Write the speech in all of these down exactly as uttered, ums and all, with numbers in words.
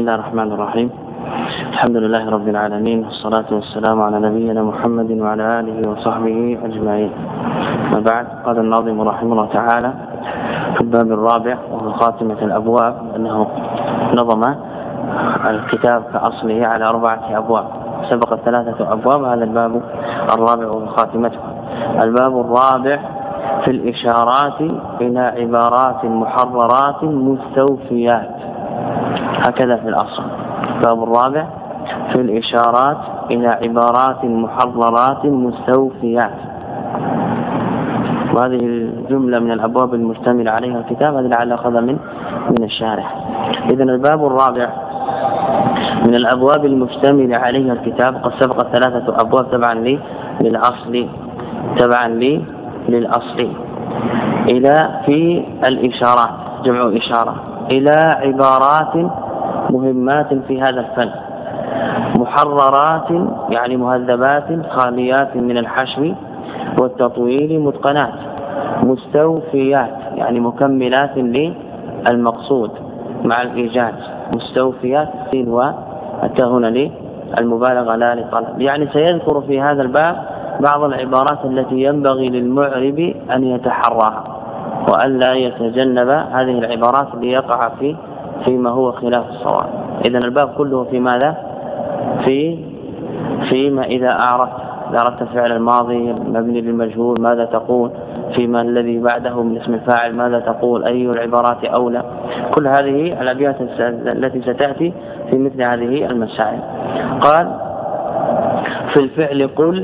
الله الرحمن الرحيم. الحمد لله رب العالمين، والصلاة والسلام على نبينا محمد وعلى آله وصحبه أجمعين. وبعد، قال الناظم رحمه الله تعالى في الباب الرابع وهو خاتمة الأبواب، أنه نظم الكتاب كأصله على أربعة أبواب، سبق ثلاثة أبواب، هذا الباب الرابع وهو خاتمته. الباب الرابع في الإشارات إلى عبارات محررات مستوفيات، هكذا في الأصل. الباب الرابع في الإشارات إلى عبارات محررات مستوفيات، وهذه الجملة من الأبواب المشتملة عليها الكتاب، هذا لعل أخذ من من الشارح. إذن الباب الرابع من الأبواب المشتملة عليها الكتاب، قد سبق ثلاثة أبواب تبعا لي للأصل تبعا لي للأصل إلى في الإشارات، جمع إشارة، إلى عبارات مهمات في هذا الفن، محررات يعني مهذبات خاليات من الحشو والتطويل، متقنات، مستوفيات يعني مكملات للمقصود مع الإيجاز، مستوفيات سين والتاء هنا للمبالغة لا للطلب. يعني سيذكر في هذا الباب بعض العبارات التي ينبغي للمعرب أن يتحراها وألا يتجنب هذه العبارات ليقع في فيما هو خلاف الصواب. إذن الباب كله في ماذا؟ في فيما إذا أعرفت إذا أردت فعل الماضي مبني للمجهول ماذا تقول، فيما الذي بعده من اسم الفاعل ماذا تقول، أي العبارات أولى، كل هذه الأبيات التي ستأتي في مثل هذه المسائل. قال في الفعل قل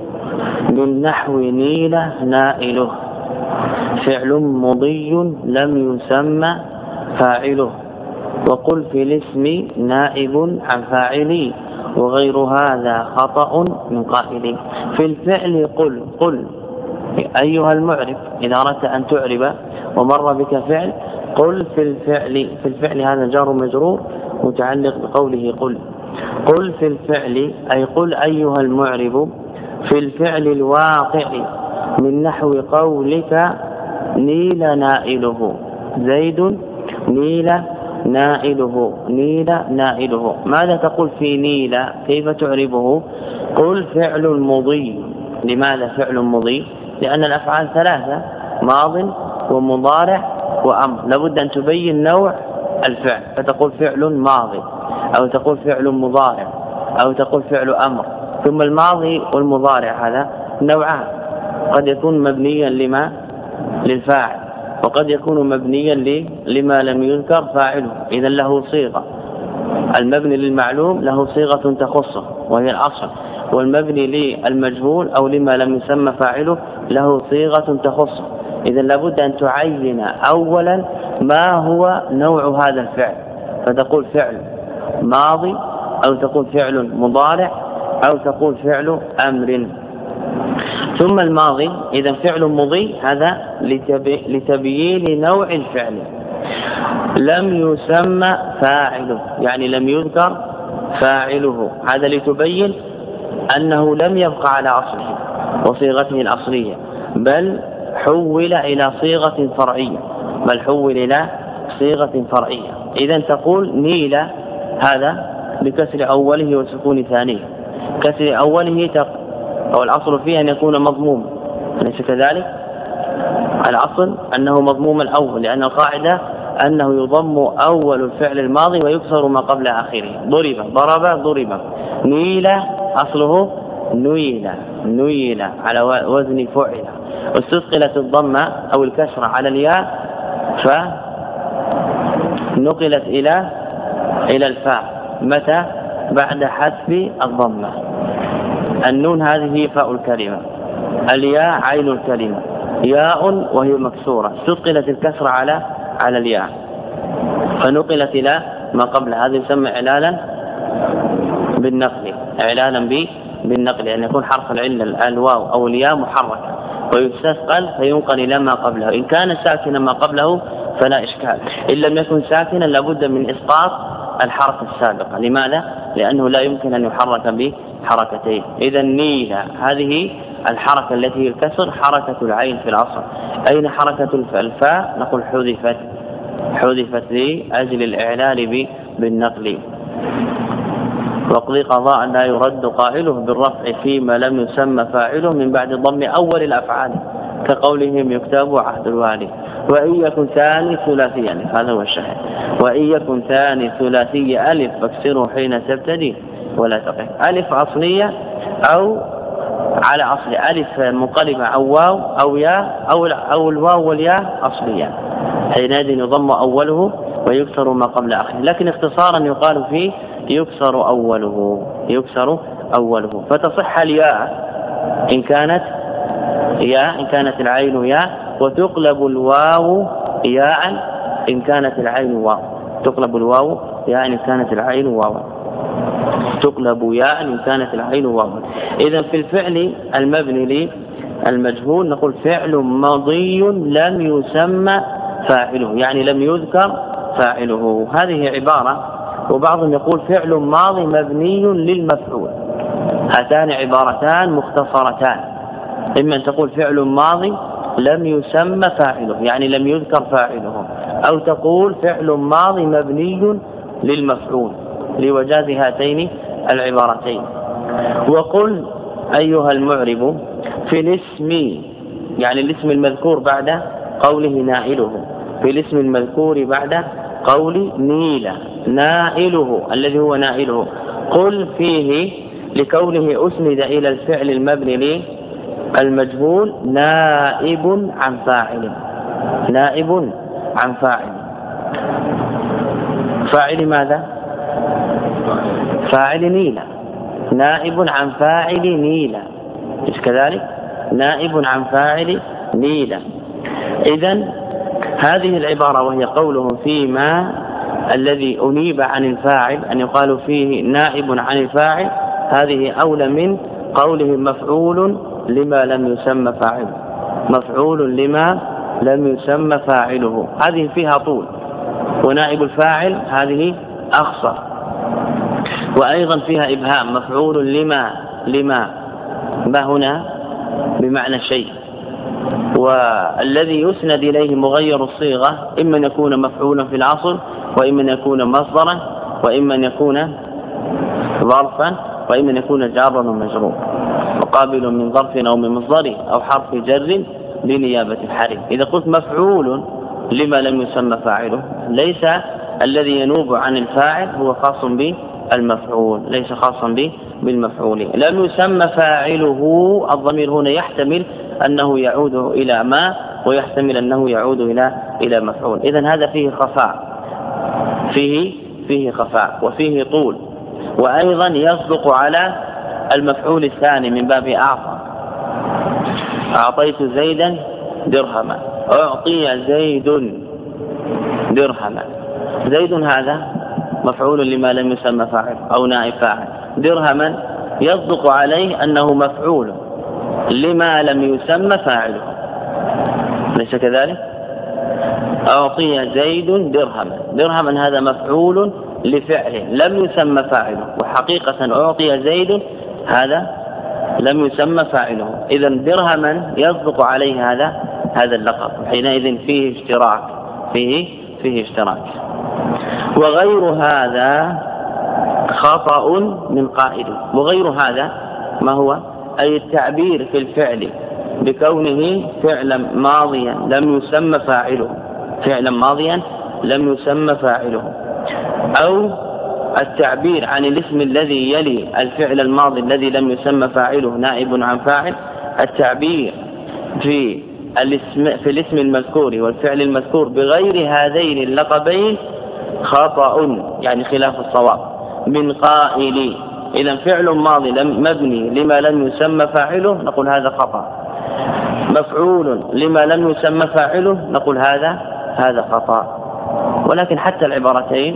من نحو نيل نائله، فعل مضي لم يسمى فاعله، وقل في الاسم نائب عن فاعلي، وغير هذا خطأ من قائل. في الفعل قل قل أيها المعرب، إذا أردت أن تعرب ومر بك فعل قل في الفعل، في الفعل هذا جار مجرور متعلق بقوله قل. قل في الفعل أي قل أيها المعرب في الفعل الواقع من نحو قولك نيل نائله، زيد نيل نائله، نيل نائله. ماذا تقول في نيل؟ كيف تعربه؟ قل فعل مضي. لماذا فعل مضي؟ لأن الأفعال ثلاثة، ماض ومضارع وأمر، لابد أن تبين نوع الفعل، فتقول فعل ماضي أو تقول فعل مضارع أو تقول فعل أمر. ثم الماضي والمضارع هذا نوعان، قد يكون مبنيا لما للفاعل، وقد يكون مبنيا لما لم يذكر فاعله، إذا له صيغة. المبني للمعلوم له صيغة تخصه وهي الأصل، والمبني للمجهول أو لما لم يسمى فاعله له صيغة تخصه. إذا لابد أن تعين أولا ما هو نوع هذا الفعل، فتقول فعل ماضي أو تقول فعل مضارع أو تقول فعل أمر. ثم الماضي إذا فعل مضي، هذا لتبيين نوع الفعل، لم يسمى فاعله يعني لم يذكر فاعله، هذا لتبين أنه لم يبقى على أصله وصيغته الأصلية، بل حول إلى صيغة فرعية بل حول إلى صيغة فرعية. إذا تقول نيل، هذا بكسر أوله وسكون ثانيه، كسر أوله تق... أو الأصل فيه أن يكون مضموم، أليس كذلك؟ الأصل أنه مضموم الأول، لأن القاعدة أنه يضم أول الفعل الماضي ويكسر ما قبل آخره. ضرب ضرب ضرب، نيل أصله نيل نيل على وزن فعل، واستثقلت الضمة أو الكسرة على الياء فنقلت إلى إلى الفاء، متى؟ بعد حذف الضمة. النون هذه فاء الكلمة، الياء عين الكلمة، ياء وهي مكسورة، استثقلت الكسرة على على الياء فنقلت إلى ما قبل، هذا يسمى إعلالا بالنقل، إعلالا بالنقل، يعني يكون حرف العلة الواو أو الياء محركة ويستثقل فينقل إلى ما قبله. إن كان ساكنا ما قبله فلا إشكال، إن لم يكن ساكنا لابد من إسقاط الحركة السابقة. لماذا؟ لأنه لا يمكن أن يحرك بحركتين. إذا نيل هذه الحركة التي هي الكسر حركة العين في الأصل. أين حركة الفاء؟ نقول حذفت حذفت لأجل الإعلال بالنقل. واقضي قضاء لا يرد قائله بالرفع فيما لم يسمى فاعله من بعد ضم أول الأفعال كقولهم يكتب عهد الوالي. وإن يكن ثاني ثلاثي، يعني هذا هو الشاهد، وإن يكن ثاني ثلاثي ألف فاكسره حين تبتدي ولا تقف. ألف أصلية أو على أصل ألف منقلبة أو واو أو ياء أو أو الواو والياء أصلية، حينئذ يضم أوله ويكسر ما قبل آخره. لكن اختصارا يقال فيه يكسر أوله، يكسر أوله، فتصح الياء إن كانت ياء إن كانت العين ياء، وتقلب الواو ياء إن كانت العين واو، تقلب الواو ياء إن كانت العين واو، تقلب ياء إن كانت العين واو. إذا في الفعل المبني للمجهول نقول فعل ماضي لم يسمى فاعله، يعني لم يذكر فاعله، هذه عبارة. وبعضهم يقول فعل ماضي مبني للمفعول. هاتان عبارتان مختصرتان، إما أن تقول فعل ماضي لم يسمى فاعله يعني لم يذكر فاعله، أو تقول فعل ماضي مبني للمفعول، لوجاز هاتين العبارتين. وقل أيها المعرب في الاسم، يعني الاسم المذكور بعد قوله نائله، في الاسم المذكور بعد قول نيل نائله الذي هو نائله، قل فيه لكونه أسند إلى الفعل المبني للمجهول نائب عن فاعل، نائب عن فاعل. فاعل ماذا؟ فاعل نيلة، نائب عن فاعل نيلة، مش كذلك؟ نائب عن فاعل نيلة. إذن هذه العبارة وهي قوله فيما الذي أنيب عن الفاعل أن يقال فيه نائب عن الفاعل، هذه أولى من قوله مفعول لما لم يسمى فاعله، مفعول لما لم يسمى فاعله، هذه فيها طول، ونائب الفاعل هذه أخصر، وأيضا فيها إبهام، مفعول لما لما ما هنا بمعنى شيء، والذي يسند إليه مغير الصيغة إما أن يكون مفعولا في الأصل، وإما أن يكون مصدرا، وإما أن يكون ظرفا، وإما أن يكون جارا ومجرورا، مقابل من ظرف أو من مصدر أو حرف جر لنيابة الحرف. إذا قلت مفعول لما لم يسمى فاعله، ليس الذي ينوب عن الفاعل هو خاص بالمفعول، ليس خاصا به بالمفعول. لم يسمى فاعله، الضمير هنا يحتمل أنه يعود إلى ما، ويحتمل أنه يعود إلى إلى مفعول. إذن هذا فيه خفاء، فيه فيه خفاء وفيه طول. وأيضا يصدق على المفعول الثاني من باب أعطى، أعطيت زيدا درهما، أعطي زيد درهما. زيد هذا مفعول لما لم يسمى فاعل أو نائب فاعل، درهما يصدق عليه أنه مفعول لما لم يسمى فاعله، ليس كذلك؟ أعطي زيد درهما، درهما هذا مفعول لفعل لم يسمى فاعله، وحقيقة أعطي زيد هذا لم يسمى فاعله. إذن درهما يصدق عليه هذا هذا اللقب، حينئذ فيه اشتراك، فيه فيه اشتراك. وغير هذا خطأ من قائله. وغير هذا ما هو؟ أي التعبير في الفعل بكونه فعلا ماضيا لم يسمى فاعله، فعلا ماضيا لم يسمى فاعله، أو التعبير عن الاسم الذي يلي الفعل الماضي الذي لم يسمى فاعله نائب عن فاعل، التعبير في الاسم في الاسم المذكور والفعل المذكور بغير هذين اللقبين خطأ، يعني خلاف الصواب من قائل. إذا فعل ماضي لم مبني لما لم يسمى فاعله نقول هذا خطأ، مفعول لما لم يسمى فاعله نقول هذا هذا خطأ. ولكن حتى العبارتين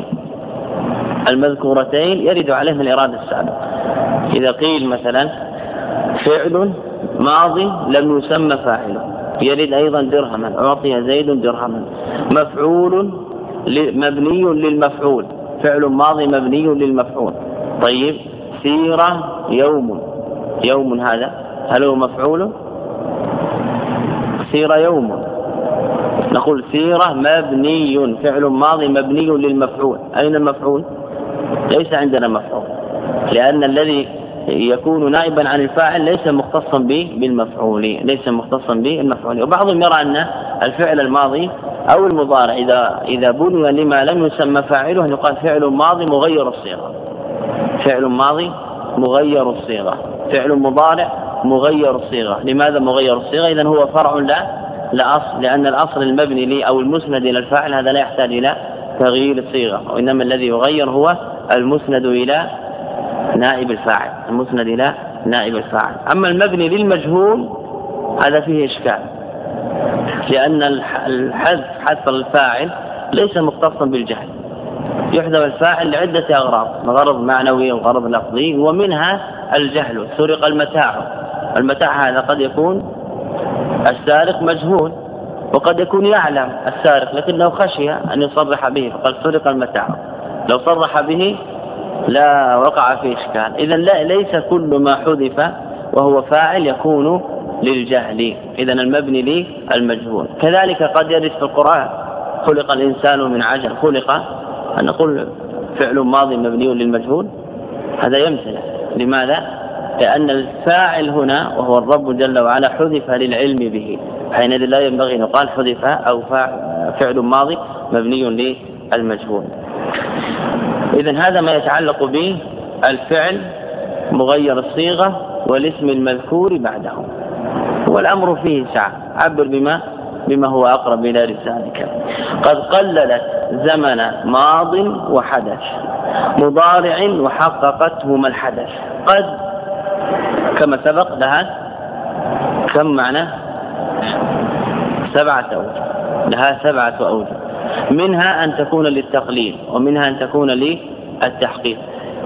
المذكورتين يرد عليها الإرادة السابق. إذا قيل مثلا فعل ماضي لم يسمى فاعله يرد أيضا درهما، أعطي زيد درهما، مفعول مبني للمفعول، فعل ماضي مبني للمفعول. طيب سيرة يوم، يوم هذا هل هو مفعول؟ سيرة يوم، نقول سيرة مبني، فعل ماضي مبني للمفعول. أين المفعول؟ ليس عندنا مفعول، لأن الذي يكون نائبا عن الفاعل ليس مختصا به بالمفعول، ليس مختصا به المفعول. وبعضهم يرى أن الفعل الماضي أو المضارع إذا إذا بني لما لم يسمى فاعله يقال فعل ماضي مغير الصيغة، فعل ماضي مغير الصيغة، فعل مضارع مغير الصيغة. لماذا مغير الصيغة؟ إذن هو فرع لا لا أصل، لأن الأصل المبني لي أو المسند إلى الفاعل هذا لا يحتاج إلى تغيير الصيغة، وإنما الذي يغير هو المسند إلى نائب الفاعل، المسند إلى نائب الفاعل. أما المبني للمجهول هذا فيه إشكال، لأن الحذف حذف الفاعل ليس مختصا بالجهل، يحذف الفاعل لعدة أغراض، غرض معنوي وغرض لفظي، ومنها الجهل. سرق المتاع، المتاع هذا قد يكون السارق مجهول وقد يكون يعلم السارق لكنه خشي أن يصرح به فقال سرق المتاع، لو صرح به لا وقع في إشكال. إذن لا ليس كل ما حذف وهو فاعل يكون للجهل، إذن المبني لي المجهول. كذلك قد يرد في القرآن خلق الإنسان من عجل، خلق أن نقول فعل ماضي مبني للمجهول، هذا يمتنع. لماذا؟ لأن الفاعل هنا وهو الرب جل وعلا حذف للعلم به، حينئذ لا ينبغي أن يقال حذف أو فعل ماضي مبني للمجهول. إذن هذا ما يتعلق به الفعل مغير الصيغة والاسم المذكور بعده، والأمر فيه سعة، عبر بما بما هو أقرب إلى لسانك. قد قللت زمن ماض وحدث مضارع وحققتهما الحدث. قد كما سبق لها كم معنى؟ سبعة أوجه، لها سبعة أوجه، منها أن تكون للتقليل ومنها أن تكون للتحقيق.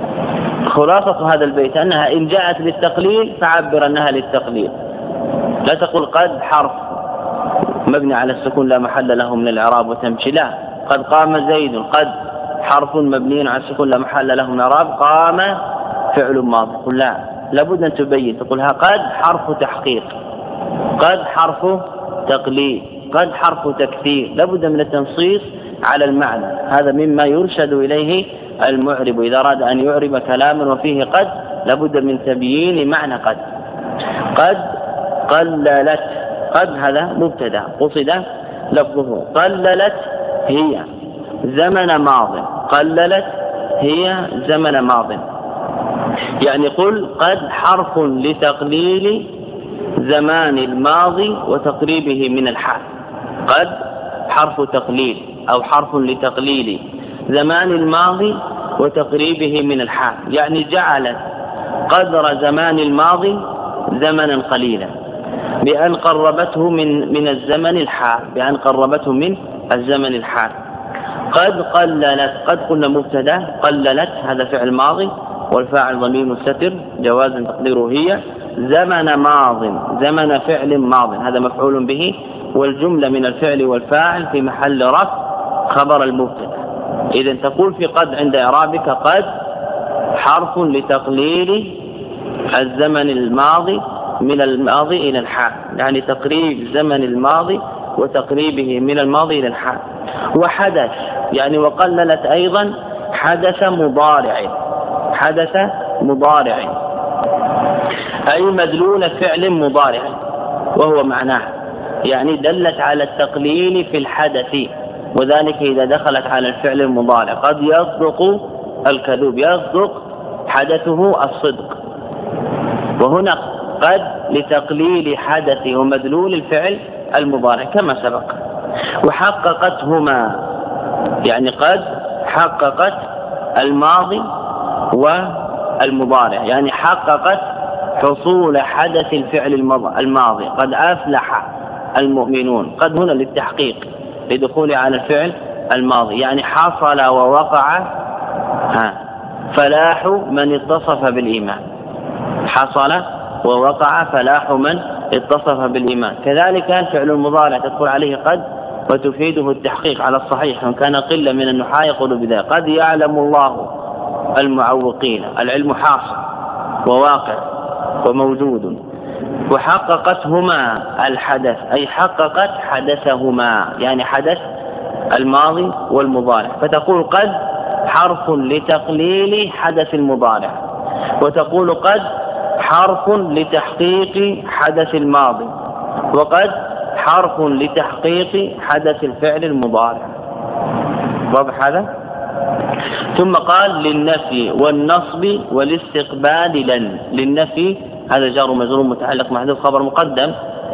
خلاصة هذا البيت أنها إن جاءت للتقليل فعبر أنها للتقليل، لا تقول قد حرف مبني على السكون لا محل له من الإعراب وتمشي، لا. قد قام زيد، قد حرف مبني على السكون لا محل له من الإعراب، قام فعل ماضي، قل لا، لابد أن تبين، تقولها قد حرف تحقيق، قد حرف تقليل، قد حرف تكثير، لابد من التنصيص على المعنى. هذا مما يرشد إليه المعرب إذا أراد أن يعرب كلاما وفيه قد، لابد من تبيين معنى قد. قد قللت، قد هذا مبتدا قصد لفظه، قللت هي زمن ماض، قللت هي زمن ماض. يعني قل قد حرف لتقليل زمان الماضي وتقريبه من الحال، قد حرف تقليل أو حرف لتقليل زمان الماضي وتقريبه من الحال، يعني جعلت قدر زمان الماضي زمنا قليلا بأن قربته من من الزمن الحال، بأن قربته من الزمن الحال. قد قللت، قد قلنا مبتدا، قللت هذا فعل ماضي والفاعل ضمير مستتر جوازا تقديره هي، زمن ماض زمن فعل ماض هذا مفعول به، والجملة من الفعل والفاعل في محل رفع خبر المبتدا. إذن تقول في قد عند إعرابك قد حرف لتقليل الزمن الماضي من الماضي إلى الحال، يعني تقريب زمن الماضي وتقريبه من الماضي إلى الحال. وحدث يعني وقللت أيضا حدث مضارع، حدث مضارع أي مدلول فعل مضارع، وهو معناه يعني دلت على التقليل في الحدث، وذلك إذا دخلت على الفعل المضارع. قد يصدق الكذوب، يصدق حدثه الصدق، وهنا قد لتقليل حدث ومدلول الفعل المضارع كما سبق. وحققتهما يعني قد حققت الماضي والمضارع، يعني حققت حصول حدث الفعل الماضي، قد أفلح المؤمنون، قد هنا للتحقيق لدخول على الفعل الماضي، يعني حصل ووقع ها فلاح من اتصف بالإيمان، حصل ووقع فلاح من اتصف بالإيمان. كذلك الفعل المضارع تدخل عليه قد وتفيده التحقيق على الصحيح، وإن كان قلة من النحاة يقول بذلك. قد يعلم الله المعوقين، العلم حاصل وواقع وموجود. وحققتهما الحدث أي حققت حدثهما، يعني حدث الماضي والمضارع. فتقول قد حرف لتقليل حدث المضارع، وتقول قد حرف لتحقيق حدث الماضي، وقد حرف لتحقيق حدث الفعل المضارع. واضح هذا؟ ثم قال للنفي والنصب والاستقبال لن. للنفي هذا جار ومجرور متعلق محذوف خبر مقدم،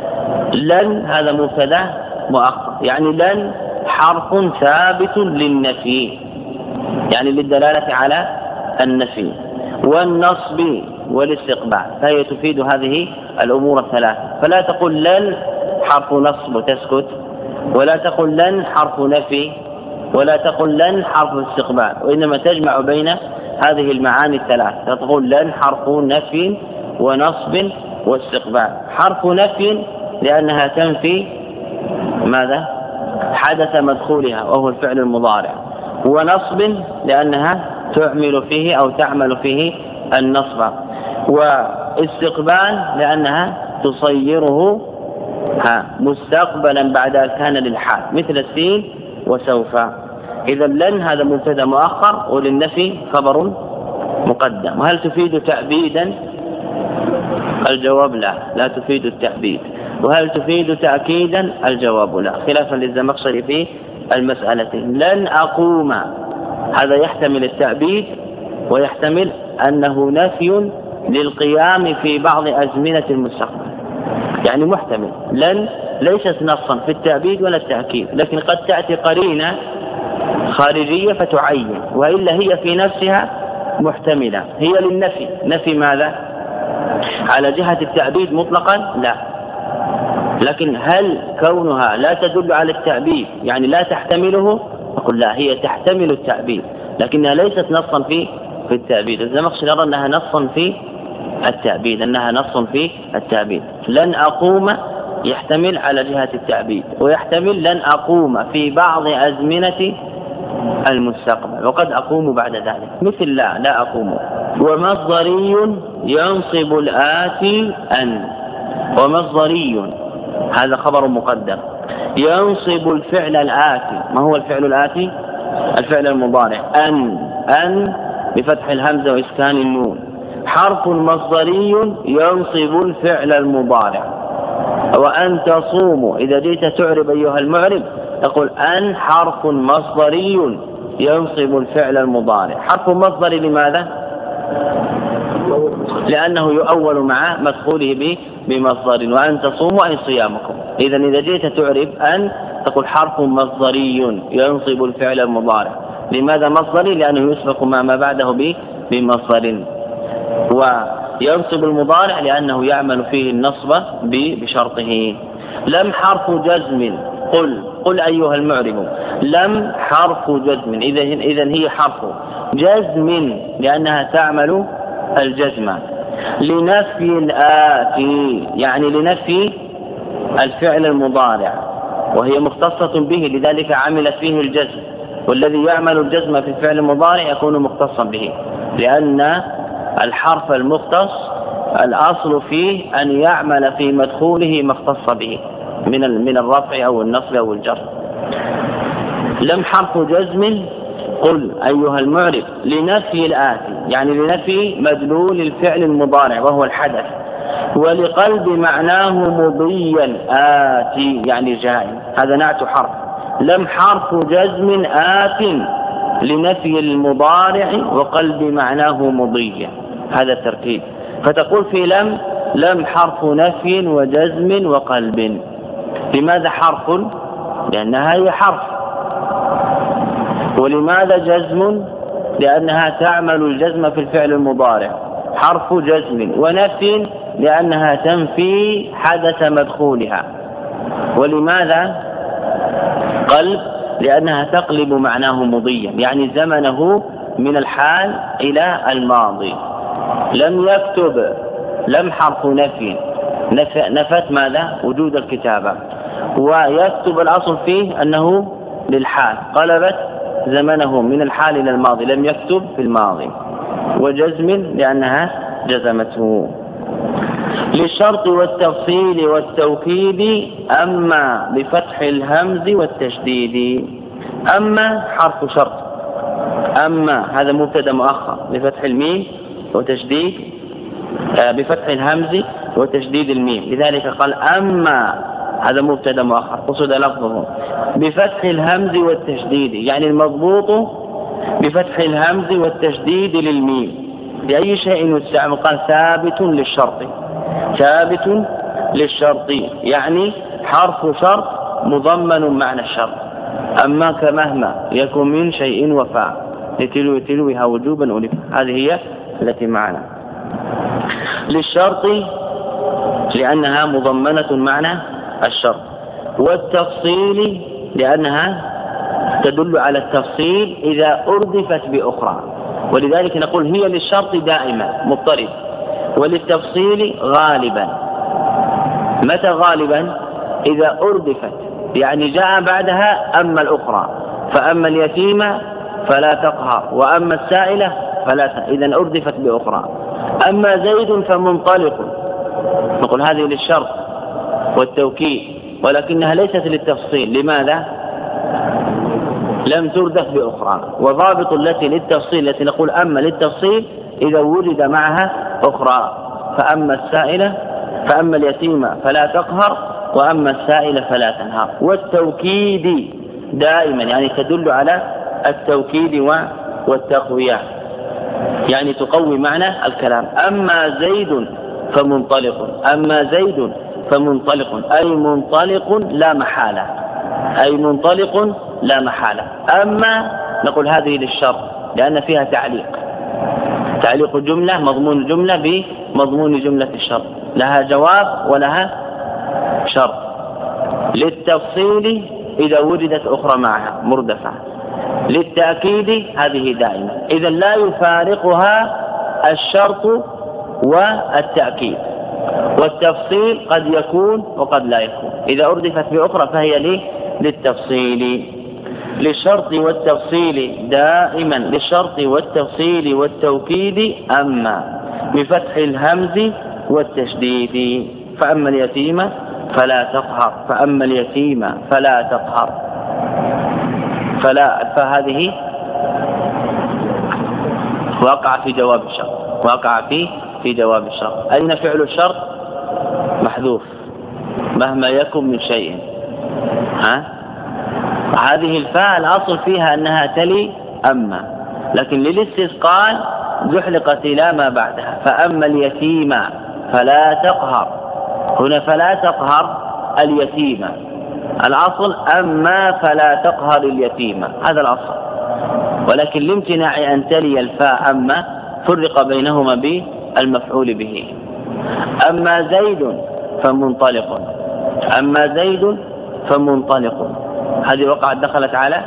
لن هذا مبتدا مؤخر، يعني لن حرف ثابت للنفي يعني للدلالة على النفي، والنصب والاستقبال، فهي تفيد هذه الأمور الثلاثة. فلا تقل لن حرف نصب وتسكت، ولا تقل لن حرف نفي، ولا تقل لن حرف استقبال، وإنما تجمع بين هذه المعاني الثلاث. تقول لن حرف نفي ونصب واستقبال. حرف نفي لأنها تنفي ماذا؟ حدث مدخولها وهو الفعل المضارع، ونصب لأنها تعمل فيه أو تعمل فيه النصب، واستقبال لأنها تصيره مستقبلا بعد أن كان للحال، مثل السين وسوف. إذا لن هذا مبتدا مؤخر، وللنفي خبر مقدم. وهل تفيد تأبيدا؟ الجواب لا، لا تفيد التأبيد. وهل تفيد تأكيدا؟ الجواب لا، خلافا للزمخشري في المسألة. لن أقوم هذا يحتمل التأبيد، ويحتمل أنه نفي للقيام في بعض أزمنة المستقبل، يعني محتمل. لن ليست نصا في التأبيد ولا التأكيد، لكن قد تأتي قرينة خارجية فتعين، وإلا هي في نفسها محتملة. هي للنفي. نفي ماذا؟ على جهة التأبيد مطلقا لا، لكن هل كونها لا تدل على التأبيد يعني لا تحتمله؟ أقول لا، هي تحتمل التأبيد لكنها ليست نصا في في التأبيد. الزمخشري يرى أنها نصا في التأبيد، أنها نص في التأبيد. لن أقوم يحتمل على جهة التأبيد، ويحتمل لن أقوم في بعض أزمنة المستقبل، وقد أقوم بعد ذلك، مثل لا لا أقوم. ومصدري ينصب الآتي أن. ومصدري هذا خبر مقدم ينصب الفعل الآتي. ما هو الفعل الآتي؟ الفعل المضارع. أن أن بفتح الهمزة وإسكان النون. حرف مصدري ينصب الفعل المضارع. وأن تصوموا إذا جئت تعرب أيها المعرب تقول أن حرف مصدري ينصب الفعل المضارع. حرف مصدري لماذا؟ لأنه يؤول مع مدخوله بمصدر، وأن تصوموا أي صيامكم. إذا إذا جئت تعرب أن تقول حرف مصدري ينصب الفعل المضارع. لماذا مصدري؟ لأنه يسبق ما ما بعده بمصدر. وينصب المضارع لأنه يعمل فيه النصب بشرطه. لم حرف جزم. قل قل أيها المعرب. لم حرف جزم. إذا إذا هي حرف جزم لأنها تعمل الجزم. لنفي الآتي يعني لنفي الفعل المضارع، وهي مختصة به لذلك عملت فيه الجزم، والذي يعمل الجزم في الفعل المضارع يكون مختصا به، لأن الحرف المختص الأصل فيه أن يعمل في مدخوله ما اختص به من من الرفع أو النصب أو الجر. لم حرف جزم. قل أيها المعرب. لنفي الآتي يعني لنفي مدلول الفعل المضارع وهو الحدث. ولقلب معناه مضيا آتي يعني جاء، هذا نعت حرف. لم حرف جزم آت لنفي المضارع وقلب معناه مضيا، هذا الترتيب. فتقول في لم لم حرف نفي وجزم وقلب. لماذا حرف؟ لأنها هي حرف. ولماذا جزم؟ لأنها تعمل الجزم في الفعل المضارع، حرف جزم. ونفي لأنها تنفي حدث مدخولها. ولماذا قلب؟ لأنها تقلب معناه مضيا يعني زمنه من الحال إلى الماضي. لم يكتب. لم حرف نفي نفت ماذا؟ وجود الكتابة. ويكتب الأصل فيه أنه للحال، قلبت زمنه من الحال إلى الماضي، لم يكتب في الماضي. وجزم لأنها جزمته. للشرط والتفصيل والتوكيد أما بفتح الهمز والتشديد. أما حرف شرط، أما هذا مبتدأ مؤخر بفتح الميم وتشديد بفتح الهمز وتشديد الميم، لذلك قال أما هذا مبتدأ مؤخر قصد لفظه بفتح الهمز والتشديد، يعني المضبوط بفتح الهمز والتشديد للميم. بأي شيء يستعمل؟ قال ثابت للشرط، ثابت للشرط يعني حرف شرط مضمن معنى الشرط. أما كمهما يكن من شيء وفاء لتلو تلوها وجوبا ألف، هذه هي التي معنا. للشرط لأنها مضمنة معنى الشرط، والتفصيل لأنها تدل على التفصيل إذا أردفت بأخرى، ولذلك نقول هي للشرط دائما مضطرد، وللتفصيل غالبا. متى غالبا؟ إذا أردفت، يعني جاء بعدها أما الأخرى، فأما اليتيمة فلا تقهر وأما السائلة فلا ت... إذا أردفت بأخرى. أما زيد فمنطلق، نقول هذه للشرط والتوكيد، ولكنها ليست للتفصيل. لماذا؟ لم تردف بأخرى. وضابط التي للتفصيل التي نقول أما للتفصيل إذا وجد معها أخرى، فأما السائلة فأما اليتيمة فلا تقهر وأما السائلة فلا تنهر. والتوكيد دائما يعني تدل على التوكيد والتقوية، يعني تقوي معنى الكلام. أما زيد فمنطلق، أما زيد فمنطلق أي منطلق لا محالة، أي منطلق لا محالة. أما نقول هذه للشرط لأن فيها تعليق، تعليق جملة مضمون الجملة بمضمون جملة الشرط، لها جواب ولها شرط. للتفصيل إذا وجدت أخرى معها مردفة. للتأكيد هذه دائما، إذا لا يفارقها الشرط والتأكيد. والتفصيل قد يكون وقد لا يكون، إذا أردفت بأخرى فهي ليه للتفصيل. للشرط والتفصيل دائما، للشرط والتفصيل والتوكيد أما بفتح الهمز والتشديد. فأما اليتيمة فلا تقهر، فأما اليتيمة فلا تقهر، فلا فهذه وقع في جواب الشرط، وقع في في جواب الشرط. أين فعل الشرط؟ محذوف مهما يكن من شيء. ها هذه الفاء الأصل فيها أنها تلي أما، لكن للاستثقال زحلقت إلى ما بعدها. فأما اليتيمة فلا تقهر، هنا فلا تقهر اليتيمة، الأصل أما فلا تقهر اليتيمة، هذا الأصل. ولكن لامتناع أن تلي الفاء أما فرق بينهما بالمفعول به. أما زيد فمنطلق، أما زيد فمنطلق، هذه وقعت دخلت على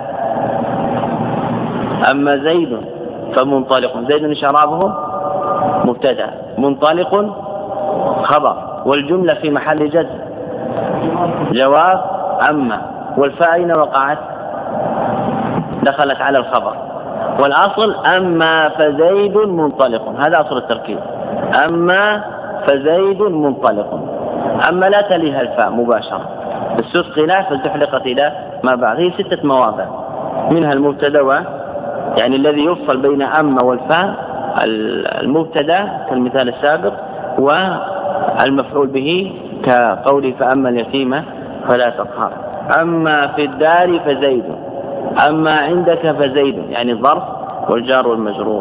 أما زيد فمنطلق. زيد شرابه مبتدأ، منطلق خبر، والجملة في محل جزم جواب أما، والفاء أين وقعت؟ دخلت على الخبر. والأصل أما فزيد منطلق، هذا أصل التركيب، أما فزيد منطلق. أما لا تليها الفاء مباشرة، استثقل فزحلقت إلى ما بعد. هي ستة مواضع، منها المبتدأ يعني الذي يفصل بين أما والفاء، المبتدأ كالمثال السابق، والمفعول به كقوله فأما اليتيمة فلا تقهر. أما في الدار فزيد، أما عندك فزيد، يعني الظرف والجار والمجرور.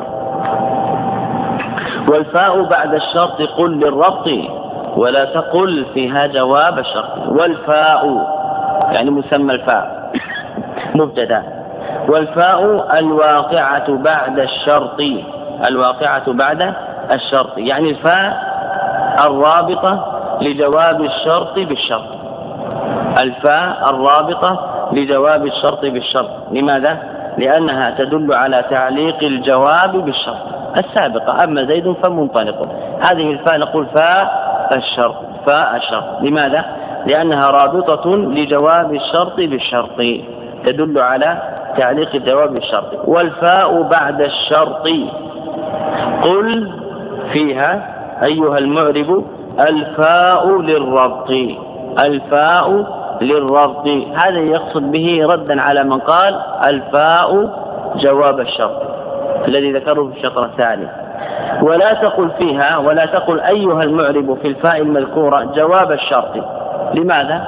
والفاء بعد الشرط قل للربط ولا تقل فيها جواب الشرط. والفاء يعني مسمى الفاء مبتدأ. والفاء الواقعة بعد الشرط، الواقعة بعد الشرط يعني الفاء الرابطة لجواب الشرط بالشرط، الفاء الرابطة لجواب الشرط بالشرط. لماذا؟ لأنها تدل على تعليق الجواب بالشرط السابقة. أما زيد فمنطلق، هذه الفاء نقول فاء الشرط، فاء الشرط. لماذا؟ لأنها رابطة لجواب الشرط بالشرط، تدل على تعليق الجواب بالشرط. والفاء بعد الشرط قل فيها أيها المعرب الفاء للربط، الفاء للربط، هذا يقصد به ردا على من قال الفاء جواب الشرط الذي ذكره في الشطر الثاني. ولا تقل فيها، ولا تقل أيها المعرب في الفاء المذكورة جواب الشرط. لماذا؟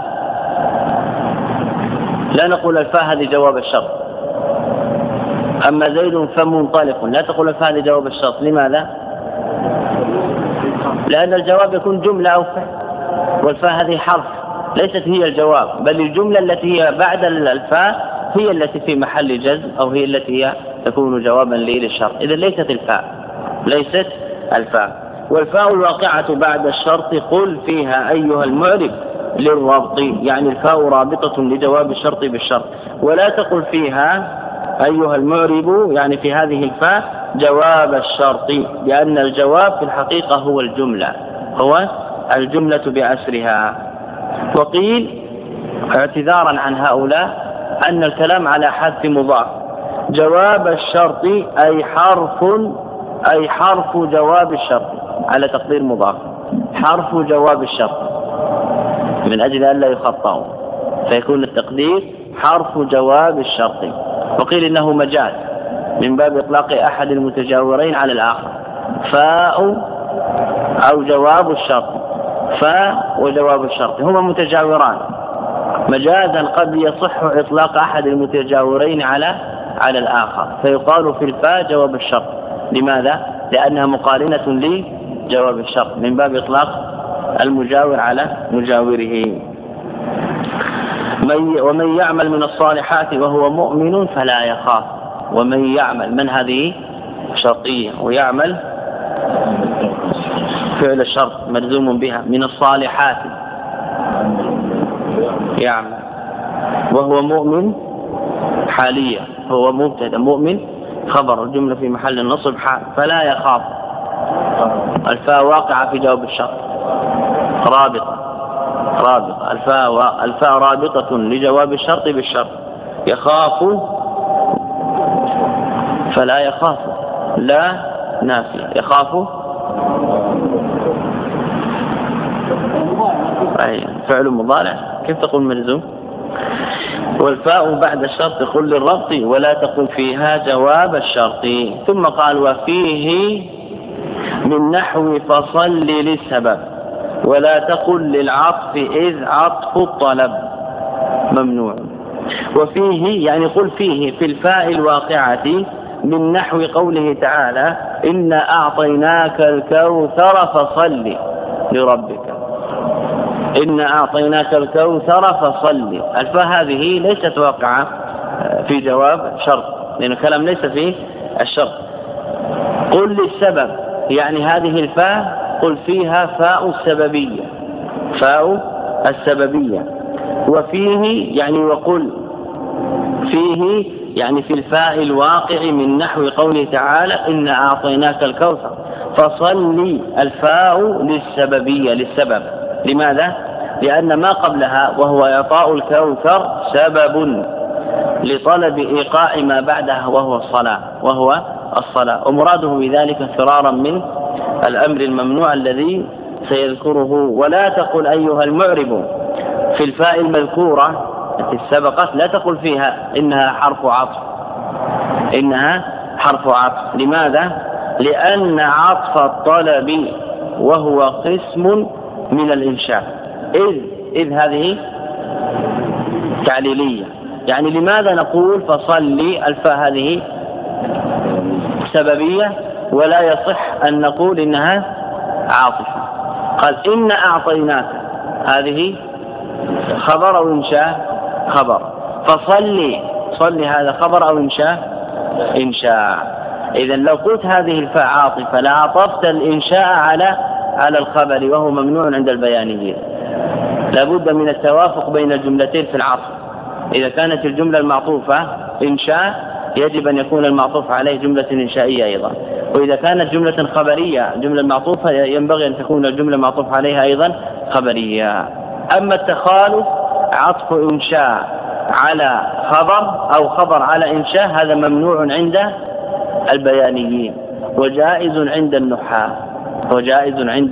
لا نقول الفاء هذه جواب الشرط. أما زيد فمنطلق، لا تقول الفاء هذه جواب الشرط. لماذا؟ لأن الجواب يكون جملة أو فعل، والفاء هذه حرف ليست هي الجواب، بل الجملة التي هي بعد الفاء هي التي في محل جزم، أو هي التي هي تكون جوابا للشرط. إذا ليست الفاء، ليست الفاء. والفاء الواقعة بعد الشرط قل فيها أيها المعرب للربط، يعني الفاء رابطة لجواب الشرط بالشرط. ولا تقل فيها أيها المعرب يعني في هذه الفاء جواب الشرط، لأن الجواب في الحقيقة هو الجملة، هو الجملة بأسرها. وقيل اعتذارا عن هؤلاء أن الكلام على حذف مضاف، جواب الشرط أي حرف، أي حرف جواب الشرط على تقدير مضاف، حرف جواب الشرط من أجل أن لا يخطئوا، فيكون التقدير حرف جواب الشرط. وقيل إنه مجاز من باب إطلاق أحد المتجاورين على الآخر، فاء أو جواب الشرط، فاء وجواب الشرط هما متجاوران مجازا، قد يصح إطلاق أحد المتجاورين على على الآخر، فيقال في الفاء جواب الشرط. لماذا؟ لأنها مقارنة لجواب الشرط من باب إطلاق المجاور على مجاوره. ومن يعمل من الصالحات وهو مؤمن فلا يخاف. ومن يعمل، من هذه شرطية، ويعمل فعل الشرط ملزوم بها، من الصالحات يعمل، وهو مؤمن حاليا، هو مبتدا، مؤمن خبر، الجملة في محل النصب حال. فلا يخاف، الفاء واقعة في جواب الشرط، رابطة رابطة الفاء الفاء رابطة لجواب الشرط بالشرط. يخاف، فلا يخاف، لا نافية، يخاف أي فعل مضارع، كيف تقول ملزوم؟ والفاء بعد الشرط قل للربط ولا تقل فيها جواب الشرط. ثم قال وفيه من نحو فصل للسبب، ولا تقل للعطف إذ عطف الطلب ممنوع. وفيه يعني قل فيه في الفاء الواقعة من نحو قوله تعالى إنا أعطيناك الكوثر فصل لربك، إنا أعطيناك الكوثر فصل. الفاء هذه ليست واقعة في جواب شرط، لأن الكلام ليس فيه الشرط. قل للسبب يعني هذه الفاء قل فيها فاء السببية، فاء السببية. وفيه يعني وقل فيه يعني في الفاء الواقع من نحو قوله تعالى إنا أعطيناك الكوثر فصل. الفاء للسببية للسبب. لماذا؟ لأن ما قبلها وهو إعطاء الكوثر سبب لطلب إيقاع ما بعدها وهو الصلاة وهو الصلاة ومراده بذلك فرارا من الأمر الممنوع الذي سيذكره. ولا تقل أيها المعرب في الفاء المذكورة التي سبقت، لا تقل فيها إنها حرف عطف، إنها حرف عطف. لماذا؟ لأن عطف الطلب وهو قسم من الإنشاء، إذ إذ هذه تعليلية. يعني لماذا نقول فصلي؟ الفاء هذه سببية ولا يصح أن نقول إنها عاطفة. قال إن أعطيناك هذه خبر أو إنشاء؟ خبر. فصلي، صلي هذا خبر أو إنشاء؟ إنشاء. إذن لو قلت هذه الفاء عاطفة لعطفت الإنشاء على على الخبر وهو ممنوع عند البيانيين. لابد من التوافق بين الجملتين في العطف. إذا كانت الجملة المعطوفة إنشاء يجب أن يكون المعطوف عليه جملة إنشائية أيضا، وإذا كانت جملة خبرية جملة معطوفة ينبغي أن تكون الجملة معطوف عليها أيضا خبرية. أما التخالف عطف إنشاء على خبر أو خبر على إنشاء هذا ممنوع عند البيانيين وجائز عند النحاة، وجائز عند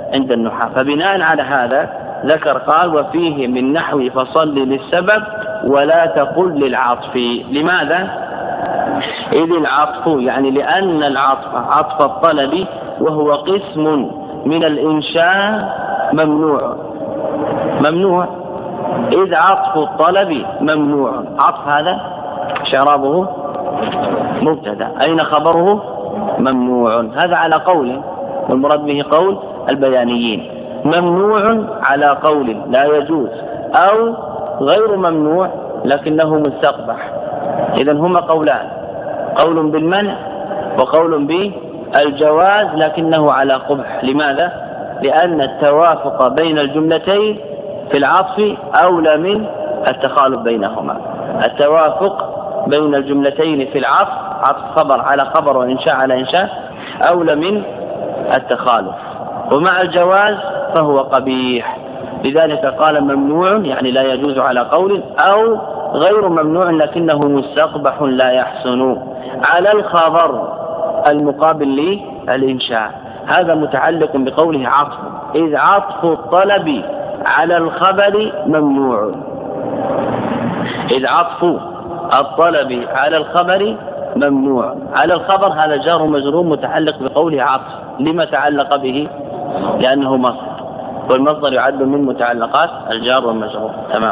عند النحاة. فبناء على هذا ذكر قال وفيه من نحو فصل للسبب ولا تقل للعطف. لماذا؟ إذ العطف يعني لأن العطف عطف الطلب وهو قسم من الإنشاء ممنوع ممنوع إذ عطف الطلب ممنوع. عطف هذا شرابه مبتدأ، أين خبره؟ ممنوع. هذا على قول، والمراد به قول البيانيين. ممنوع على قول لا يجوز، أو غير ممنوع لكنه مستقبح. إذن هما قولان، قول بالمنع وقول بالجواز لكنه على قبح. لماذا؟ لأن التوافق بين الجملتين في العطف أولى من التخالف بينهما. التوافق بين الجملتين في العطف، عطف خبر على خبر وإنشاء على إنشاء، أولى من التخالف. ومع الجواز فهو قبيح. لذلك قال ممنوع يعني لا يجوز على قول، أو غير ممنوع لكنه مستقبح لا يحسن على الخبر المقابل للإنشاء. هذا متعلق بقوله عطف، إذ عطف الطلب على الخبر ممنوع. إذ عطف الطلب على الخبر ممنوع. على الخبر هذا جار مجرور متعلق بقوله عطف. لما تعلق به؟ لأنه مصدر، والمصدر يعد من متعلقات الجار والمجرور. تمام.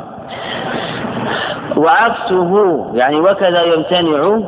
وعكسه يعني وكذا يمتنع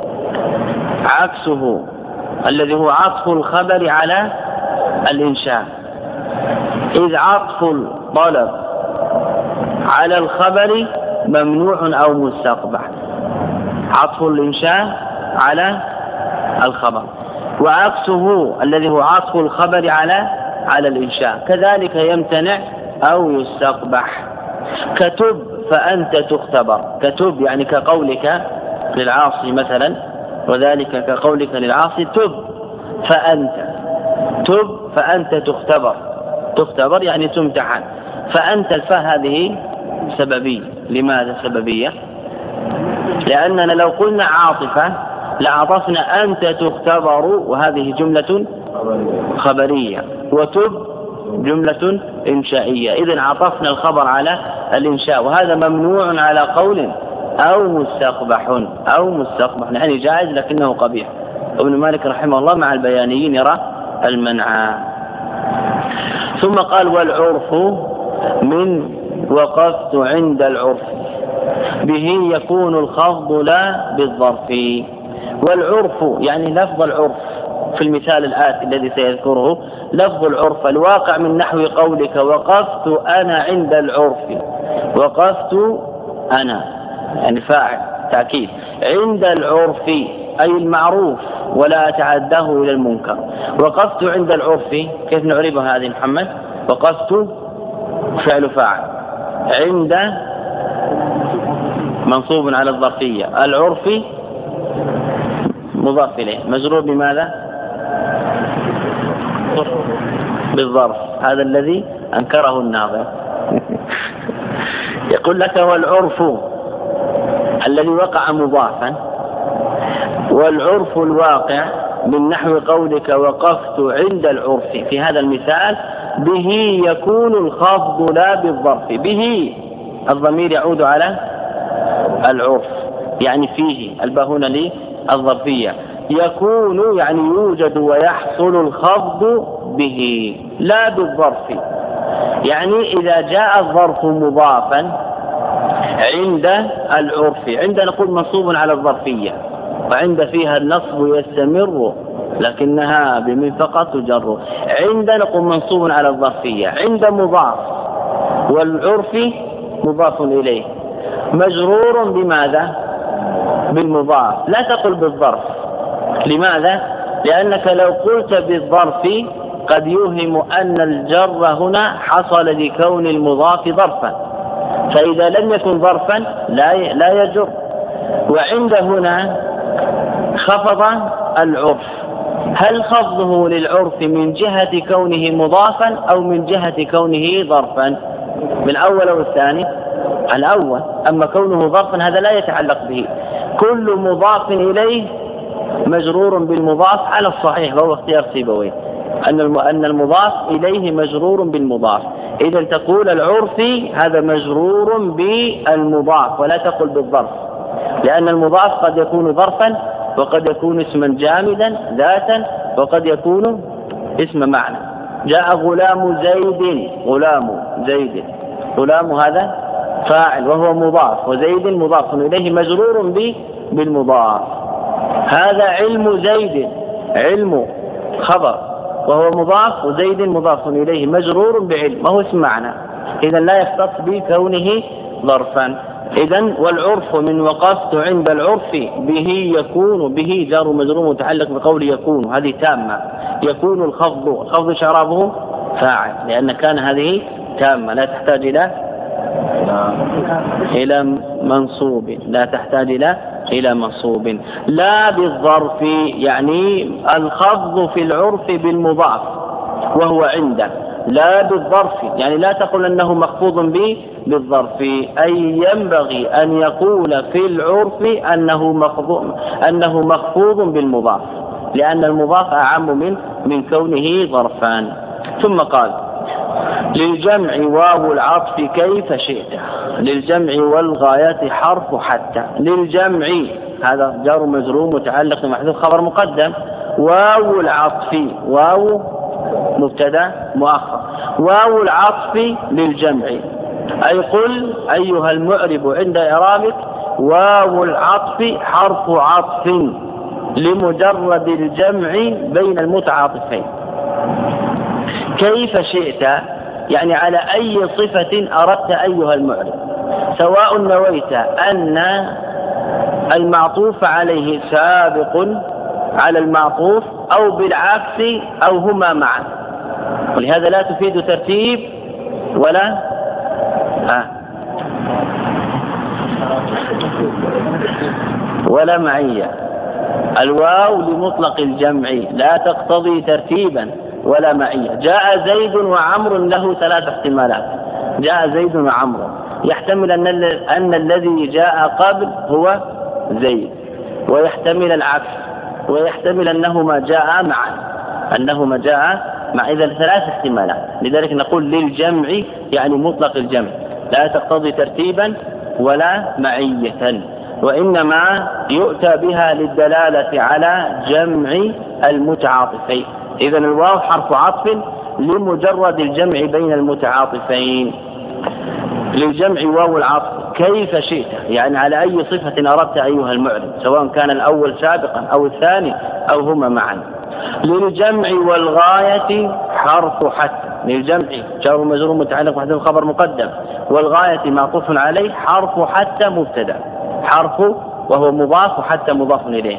عكسه الذي هو عطف الخبر على الإنشاء. إذ عطف الطلب على الخبر ممنوع أو مستقبح. عطف الإنشاء على الخبر. وعكسه الذي هو عطف الخبر على على الإنشاء كذلك يمتنع أو يستقبح. كتب فأنت تختبر. كتب يعني كقولك للعاصي مثلا، وذلك كقولك للعاصي تب فأنت. تب فأنت تختبر. تختبر يعني تمتحن. فأنت الفاء هذه سببية. لماذا سببية؟ لأننا لو قلنا عاطفة لعطفنا أنت تختبر، وهذه جملة خبرية، وتب جملة إنشائية. إذن عطفنا الخبر على الإنشاء، وهذا ممنوع على قول أو مستقبح أو مستقبح يعني جائز لكنه قبيح. ابن مالك رحمه الله مع البيانيين يرى المنع. ثم قال والعرف من وقفت عند العرف به يكون الخفض لا بالظرف. والعرف يعني لفظ العرف في المثال الآتي الذي سيذكره، لفظ العرف الواقع من نحو قولك وقفت أنا عند العرف. وقفت أنا يعني فاعل تأكيد عند العرف أي المعروف ولا أتعداه إلى المنكر. وقفت عند العرف كيف نعربها هذه محمد؟ وقفت فعل فاعل، عند منصوب على الظرفية، العرف مضاف إليه مجرور بماذا؟ بالظرف. هذا الذي أنكره الناظر. يقول لك والعرف الذي وقع مضافا، والعرف الواقع من نحو قولك وقفت عند العرف في هذا المثال به يكون الخفض لا بالظرف. به الضمير يعود على العرف يعني فيه، الباء هنا للظرفية. يكون يعني يوجد ويحصل الخفض به لا بالظرف. يعني إذا جاء الظرف مضافا عند العرف، عند نقول منصوب على الظرفية، وعند فيها النصب يستمر لكنها بمن فقط تجر. عند نقول منصوب على الظرفية، عند مضاف، والعرف مضاف إليه مجرور بماذا؟ بالمضاف. لا تقل بالظرف. لماذا؟ لأنك لو قلت بالظرف قد يوهم أن الجر هنا حصل لكون المضاف ظرفا، فإذا لم يكن ظرفا لا لا يجر. وعند هنا خفض العرف، هل خفضه للعرف من جهة كونه مضافا أو من جهة كونه ظرفا؟ بالأول أو الثاني؟ الأول. أما كونه ظرفا هذا لا يتعلق به. كل مضاف إليه مجرور بالمضاف على الصحيح وهو اختيار سيبويه. أن المضاف إليه مجرور بالمضاف. إذا تقول العرفي هذا مجرور بالمضاف ولا تقل بالظرف، لأن المضاف قد يكون ظرفا وقد يكون اسما جامدا ذاتا وقد يكون اسم معنى. جاء غلام زيد، غلام زيد، غلام هذا فاعل وهو مضاف، وزيد مضاف إليه مجرور بالمضاف. هذا علم زيد، علم خبر وهو مضاف، وزيد مضاف إليه مجرور بعلم وهو اسم معنى، إذا لا يختص بكونه ظرفا. إذن والعرف من وقفت عند العرف به يكون، به جار مجرور متعلق بقول يكون، هذه تامة. يكون الخفض، الخفض شرابه فاعل لأن كان هذه تامة لا تحتاج إلى إلى منصوب، لا تحتاج إلى إلى منصوب. لا بالظرف، يعني الخفض في العرف بالمضاف وهو عنده، لا بالظرف، يعني لا تقل أنه مخفوض به بالظرف، أي ينبغي أن يقول في العرف أنه مخفوض أنه مخفوض بالمضاف، لأن المضاف أعم من من كونه ظرفان. ثم قال للجمع واو العطف كيف شئت، للجمع والغاية حرف حتى. للجمع هذا جار مجرور متعلق بمحذوف خبر مقدم، واو العطف، واو مبتدا مؤخر، واو العطف للجمع، أي قل أيها المعرب عند إعرابك واو العطف حرف عطف لمجرد الجمع بين المتعاطفين. كيف شئت يعني على أي صفة أردت أيها المعرب، سواء نويت أن المعطوف عليه سابق على المعطوف أو بالعكس أو هما معا، ولهذا لا تفيد ترتيب ولا آه ولا معية. الواو لمطلق الجمع لا تقتضي ترتيبا ولا معية. جاء زيد وعمر له ثلاث احتمالات، جاء زيد وعمر، يحتمل أن, أن الذي جاء قبل هو زيد، ويحتمل العكس، ويحتمل أنهما جاء معا، أنهما جاء مع، إذا ثلاث احتمالات. لذلك نقول للجمع يعني مطلق الجمع لا تقتضي ترتيبا ولا معية، وإنما يؤتى بها للدلالة على جمع المتعاطفين. إذا الواو حرف عطف لمجرد الجمع بين المتعاطفين. للجمع واو العطف كيف شئت يعني على أي صفة أردت أيها المعرب، سواء كان الأول سابقا أو الثاني أو هما معا. للجمع والغاية حرف حتى، للجمع جار مجرور متعلق بمحذوف خبر مقدم، والغاية معطوف عليه حرف حتى مبتدأ، حرف وهو مضاف وحتى مضاف إليه،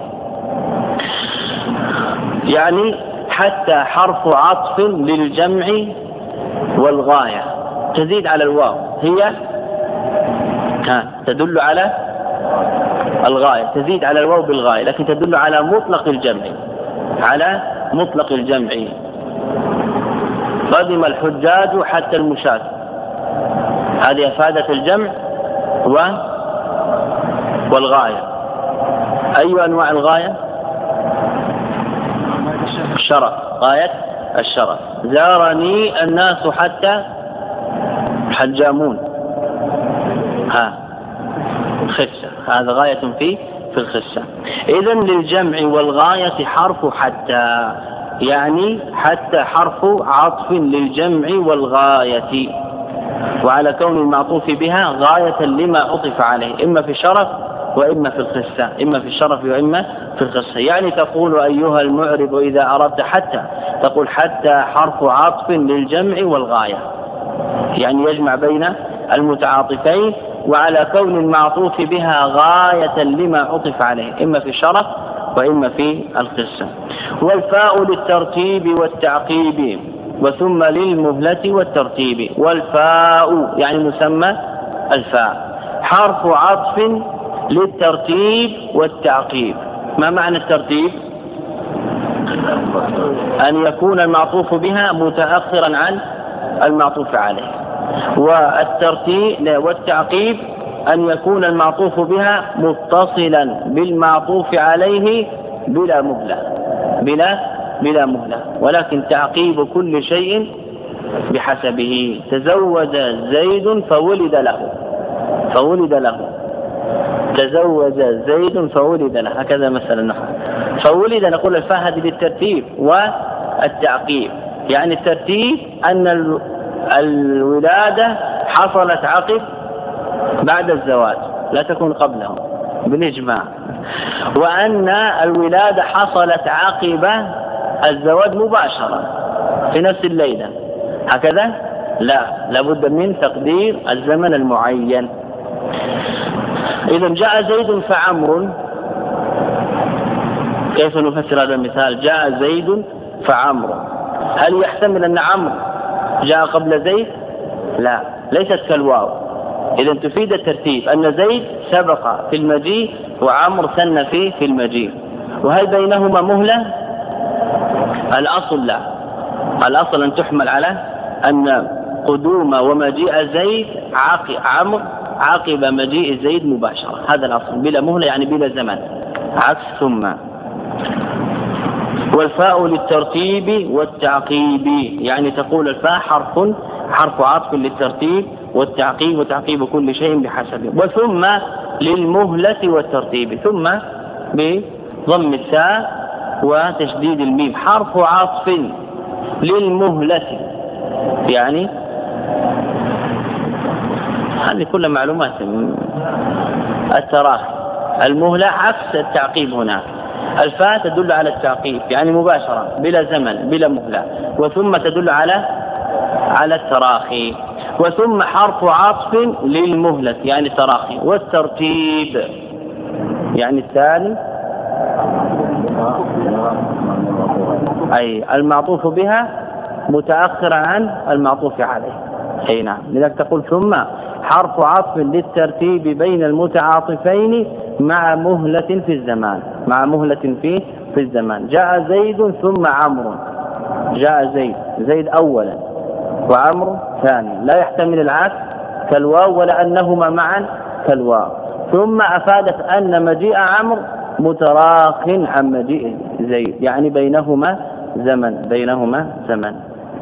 يعني حتى حرف عطف للجمع والغاية تزيد على الواو، هي ها تدل على الغاية، تزيد على الواو بالغاية، لكن تدل على مطلق الجمع، على مطلق الجمع. قدم الحجاج حتى المشاة، هذه أفادت الجمع و والغاية. أي أنواع الغاية؟ الشرف، غاية الشرف. زارني الناس حتى حجامون، ها خسة، هذا غاية في في الخسة. إذن للجمع والغاية حرف حتى، يعني حتى حرف عطف للجمع والغاية، وعلى كون المعطوف بها غاية لما عطف عليه، إما في الشرف وإما في الخسة، إما في الشرف وإما في الخسة. يعني تقول أيها المعرب إذا أردت حتى تقول حتى حرف عطف للجمع والغاية، يعني يجمع بين المتعاطفين، وعلى كون المعطوف بها غاية لما عطف عليه، إما في الشرف وإما في الخسة. والفاء للترتيب والتعقيب، وثم للمهلة والترتيب. والفاء يعني مسمى الفاء حرف عطف للترتيب والتعقيب. ما معنى الترتيب؟ أن يكون المعطوف بها متأخرا عن المعطوف عليه، والترتيب والتعقيب أن يكون المعطوف بها متصلا بالمعطوف عليه بلا مهلة، بلا بلا مهلة، ولكن تعقيب كل شيء بحسبه. تزوج زيد فولد له، فولد له، تزوج زيد فولد له، هكذا مثلا نحن فولد نقول الفاء هذه بالترتيب والتعقيب. يعني الترتيب أن الولادة حصلت عقب بعد الزواج، لا تكون قبله بالإجماع، وأن الولادة حصلت عقب الزواج مباشرة في نفس الليلة، هكذا لا، لابد من تقدير الزمن المعين. إذا جاء زيد فعمر، كيف نفسر هذا المثال؟ جاء زيد فعمر، هل يحتمل أن عمرو جاء قبل زيد؟ لا، ليست كالواو. إذا تفيد الترتيب أن زيد سبق في المجيء وعمرو سن فيه في المجيء. وهل بينهما مهلة؟ الأصل لا، الأصل أن تحمل على أن قدوم ومجيء زيد عمرو عقب مجيء زيد مباشرة، هذا الأصل، بلا مهلة يعني بلا زمن، عكس ثم. والفاء للترتيب والتعقيب، يعني تقول الفاء حرف حرف عطف للترتيب والتعقيب وتعقيب كل شيء بحسبه. وثم للمهلة والترتيب، ثم بضم التاء وتشديد الميم، حرف عطف للمهلة، يعني هذه كل معلومات التراخي. المهلة عكس التعقيب هنا، الفاء تدل على التعقيب يعني مباشرة بلا زمن بلا مهلة، وثم تدل على على التراخي. وثم حرف عطف للمهلة يعني التراخي، والترتيب يعني الثاني أي المعطوف بها متأخر عن المعطوف عليه. أي نعم، لذلك تقول ثم حرف عطف للترتيب بين المتعاطفين مع مهلة في الزمان، مع مهلة في في الزمان. جاء زيد ثم عمرو، جاء زيد، زيد أولا وعمرو ثاني، لا يحتمل العكس كالواو ولا أنهما معا كالواو. ثم أفادت أن مجيء عمرو متراخ عن مجيء زيد، يعني بينهما زمن، بينهما زمن.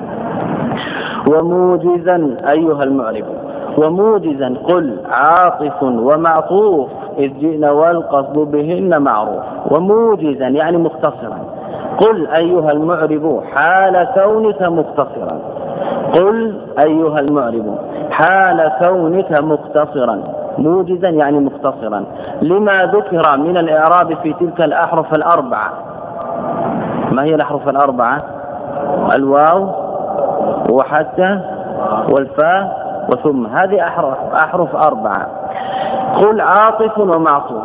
وموجزا أيها المعرب، وموجزا قل عاطف ومعطوف إذ جئنا والقصد بهن معروف. وموجزا يعني مختصرا، قل أيها المعرب حال كونك مختصرا، قل أيها المعرب حال كونك مختصرا، موجزا يعني مختصرا، لما ذكر من الإعراب في تلك الأحرف الأربعة. ما هي الأحرف الأربعة؟ الواو وحتى والفاء وثم، هذه أحرف أحرف أربعة. قل عاطف ومعطوف،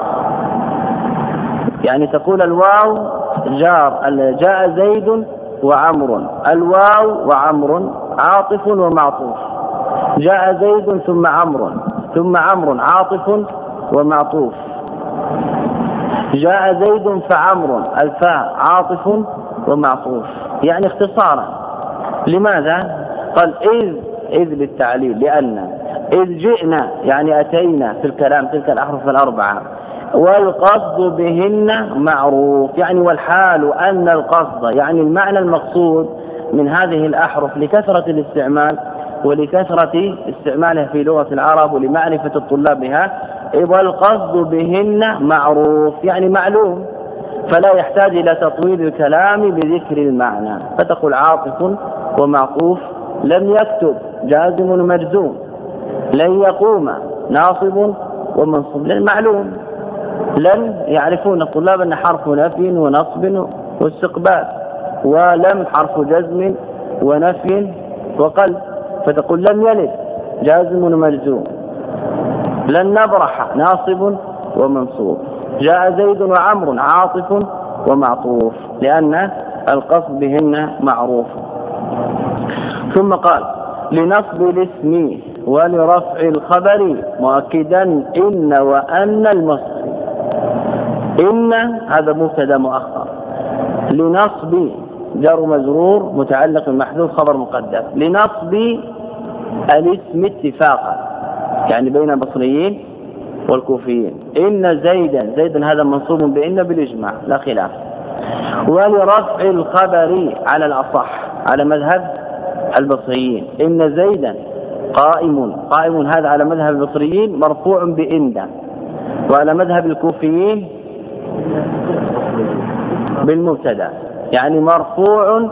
يعني تقول الواو جار، جاء زيد وعمر، الواو وعمر عاطف ومعطوف، جاء زيد ثم عمر، ثم عمر عاطف ومعطوف، جاء زيد فعمر، الفاء عاطف ومعطوف، يعني اختصارا. لماذا؟ قال إذ، إذ للتعليل، لأن إذ جئنا يعني أتينا في الكلام تلك الأحرف الأربعة، والقصد بهن معروف، يعني والحال أن القصد يعني المعنى المقصود من هذه الأحرف لكثرة الاستعمال ولكثرة استعمالها في لغة العرب ولمعرفة الطلاب بها، والقصد بهن معروف يعني معلوم، فلا يحتاج إلى تطويل الكلام بذكر المعنى. فتقول عاطف ومعطوف، لم يكتب جازم مجزوم، لن يقوم ناصب ومنصوب، لن معلوم، لن يعرفون الطلاب أن حرف نفي ونصب واستقبال، ولم حرف جزم ونفي وقلب، فتقول لم يلد جازم مجزوم، لن نبرح ناصب ومنصوب، جاء زيد وعمر عاطف ومعطوف، لأن القصد بهن معروف. ثم قال لنصب الاسم ولرفع الخبر مؤكدا إن وأن المصدر. إن هذا مبتدا مؤخر، لنصب جر مجرور متعلق بمحذوف خبر مقدم، لنصب الاسم اتفاقا يعني بين البصريين والكوفيين. إن زيدا، زيدا هذا منصوب بإن بالإجماع لا خلاف، ولرفع الخبر على الأصح على مذهب البصريين إن زيدا قائم. قائم هذا على مذهب البصريين مرفوع بإن، وعلى مذهب الكوفيين بالمبتدا، يعني مرفوع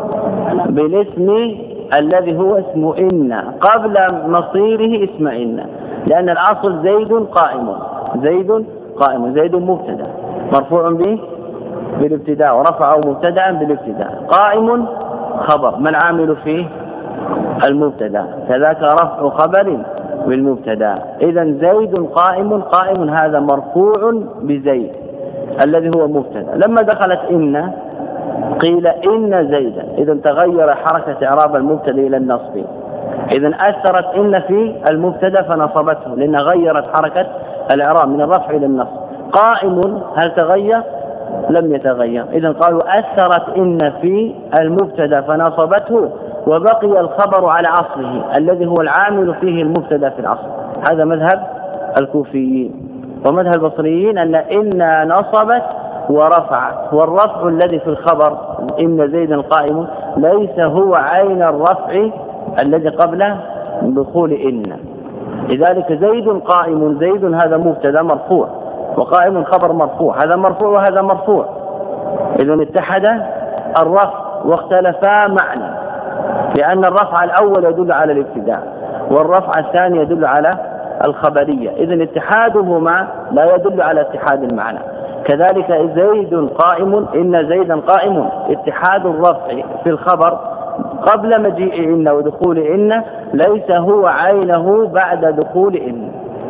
بالاسم الذي هو اسم إن قبل مصيره اسم إن، لأن الأصل زيد قائم. زيد قائم، زيد مبتدا مرفوع به بالابتداء ورفعه مبتدا بالابتداء. قائم خبر، ما العامل فيه؟ المبتدا، كذاك رفع خبر بالمبتدا. إذا زيد قائم، قائم هذا مرفوع بزيد الذي هو مبتدا. لما دخلت إن قيل إن زيدا، إذا تغير حركة إعراب المبتدا إلى النصب. إذا أثرت إن في المبتدا فنصبته لأن غيرت حركة الإعراب من الرفع إلى النصب. قائم هل تغير؟ لم يتغير. إذا قالوا أثرت إن في المبتدا فنصبته وبقي الخبر على أصله الذي هو العامل فيه المبتدا في الأصل. هذا مذهب الكوفيين. ومذهب البصريين أن إن نصبت ورفعت، والرفع الذي في الخبر إن زيدا قائم ليس هو عين الرفع الذي قبل دخول إن. لذلك زيد قائم، زيد هذا مبتدا مرفوع، وقائم خبر مرفوع، هذا مرفوع وهذا مرفوع. إذن اتحد الرفع واختلفا معنى، لأن الرفع الأول يدل على الابتداء والرفع الثاني يدل على الخبرية. إذن اتحادهما لا يدل على اتحاد المعنى. كذلك زيد قائم، إن زيدا قائم، اتحاد الرفع في الخبر قبل مجيء إن ودخول إن ليس هو عينه بعد دخول إن.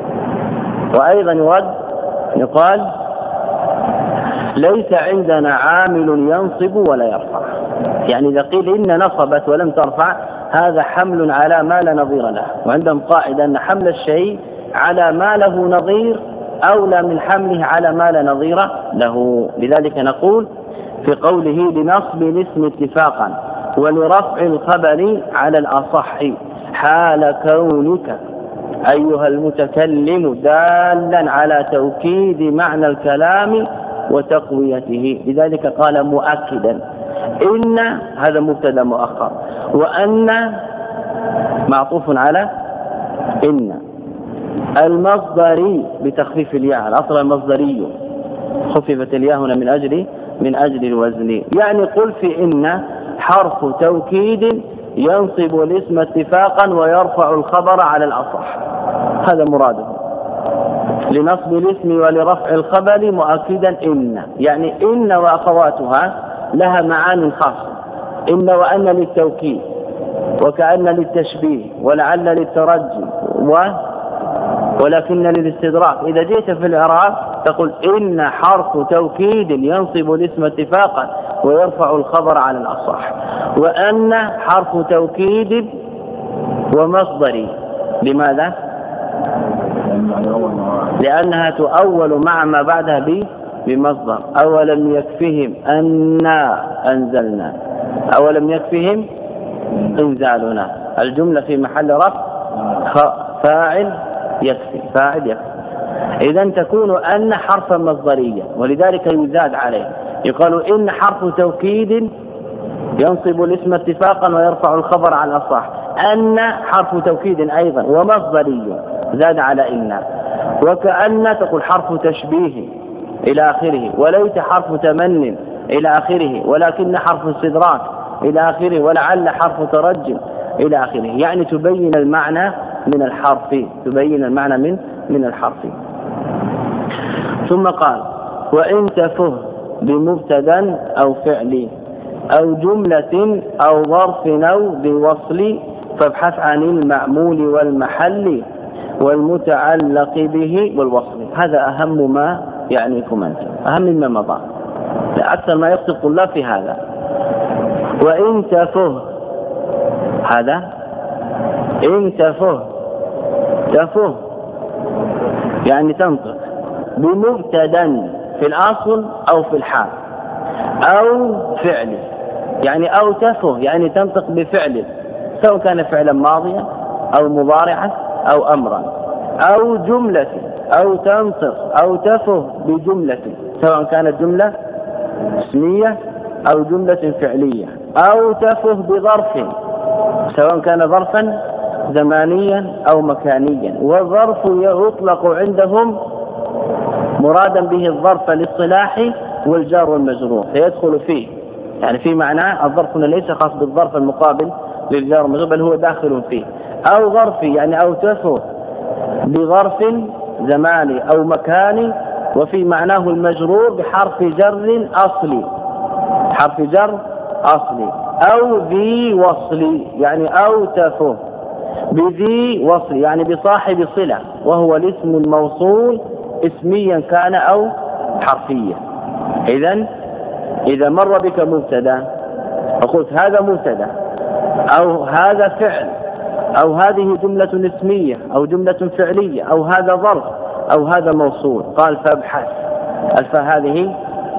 وأيضا يرد يقال ليس عندنا عامل ينصب ولا يرفع، يعني إذا قيل إن نصبت ولم ترفع هذا حمل على ما لا نظير له. وعندهم قاعدة أن حمل الشيء على ما له نظير أولى من حمله على ما لا نظير له. لذلك نقول في قوله لنصب الاسم اتفاقا ولرفع الخبر على الأصح حال كونك أيها المتكلم دالا على توكيد معنى الكلام وتقويته. لذلك قال مؤكدا إن هذا مبتدا مؤخر، وأن معطوف على إن. المصدري بتخفيف الياء، الأصل المصدري، خففت الياء هنا من أجل من أجل الوزن. يعني قل في إن حرف توكيد ينصب الاسم اتفاقا ويرفع الخبر على الأصح، هذا مراده. لنصب الاسم ولرفع الخبر مؤكدا إن، يعني إن وأخواتها لها معان خاصة. إن وأن للتوكيد وكأن للتشبيه ولعل للترجي و ولكن للاستدراك. إذا جئت في الإعراب تقول إن حرف توكيد ينصب الاسم اتفاقا ويرفع الخبر على الأصح، وأن حرف توكيد ومصدري. لماذا؟ لأنها تؤول مع ما بعدها بمصدر. أولم يكفهم أنا أنزلنا، أولم يكفهم إنزالنا، الجملة في محل رفع فاعل يكفي، فاعل يكفي. إذن تكون أن حرفا مصدريا، ولذلك يزاد عليه يقال إن حرف توكيد ينصب الاسم اتفاقا ويرفع الخبر على الأصح. أن حرف توكيد أيضا ومصدري زاد على إن. وكأن تقول حرف تشبيه إلى آخره، وليت حرف تمن إلى آخره، ولكن حرف استدراك إلى آخره، ولعل حرف ترجم إلى آخره. يعني تبين المعنى من الحرف، تبين المعنى من من الحرف. ثم قال وإن تفه بمبتدا أو فعل أو جملة أو ظرف أو بوصل فابحث عن المعمول والمحل والمتعلق به والوصل. هذا أهم ما يعنيكم أنتم، أهم مما مضى، أكثر ما يخطئ الطلاب في هذا. وإن تفه، هذا إن تفه، تفه يعني تنطق بمبتدا في الأصل أو في الحال أو فعل، يعني أو تفه يعني تنطق بفعل، سواء كان فعلا ماضيا أو مضارعا أو أمرا، أو جملة، أو تنطق أو تفه بجملة، سواء كانت جملة اسمية أو جملة فعلية، أو تفه بظرف سواء كان ظرفا زمانيا أو مكانيا. والظرف يطلق عندهم مرادا به الظرف الاصطلاحي والجار والمجرور فيدخل فيه، يعني في معناه الظرف ليس خاص بالظرف المقابل للجار والمجرور بل هو داخل فيه. أو ظرفي يعني أو تفه بظرف زماني أو مكاني وفي معناه المجرور بحرف جر أصلي، حرف جر أصلي. أو ذي وصل يعني أو تفه بذي وصل يعني بصاحب صلة وهو الاسم الموصول اسميا كان أو حرفيا. إذن إذا مر بك مبتدا وقلت هذا مبتدا أو هذا فعل أو هذه جملة اسمية أو جملة فعلية أو هذا ظرف أو هذا موصول، قال فابحث. الفاء هذه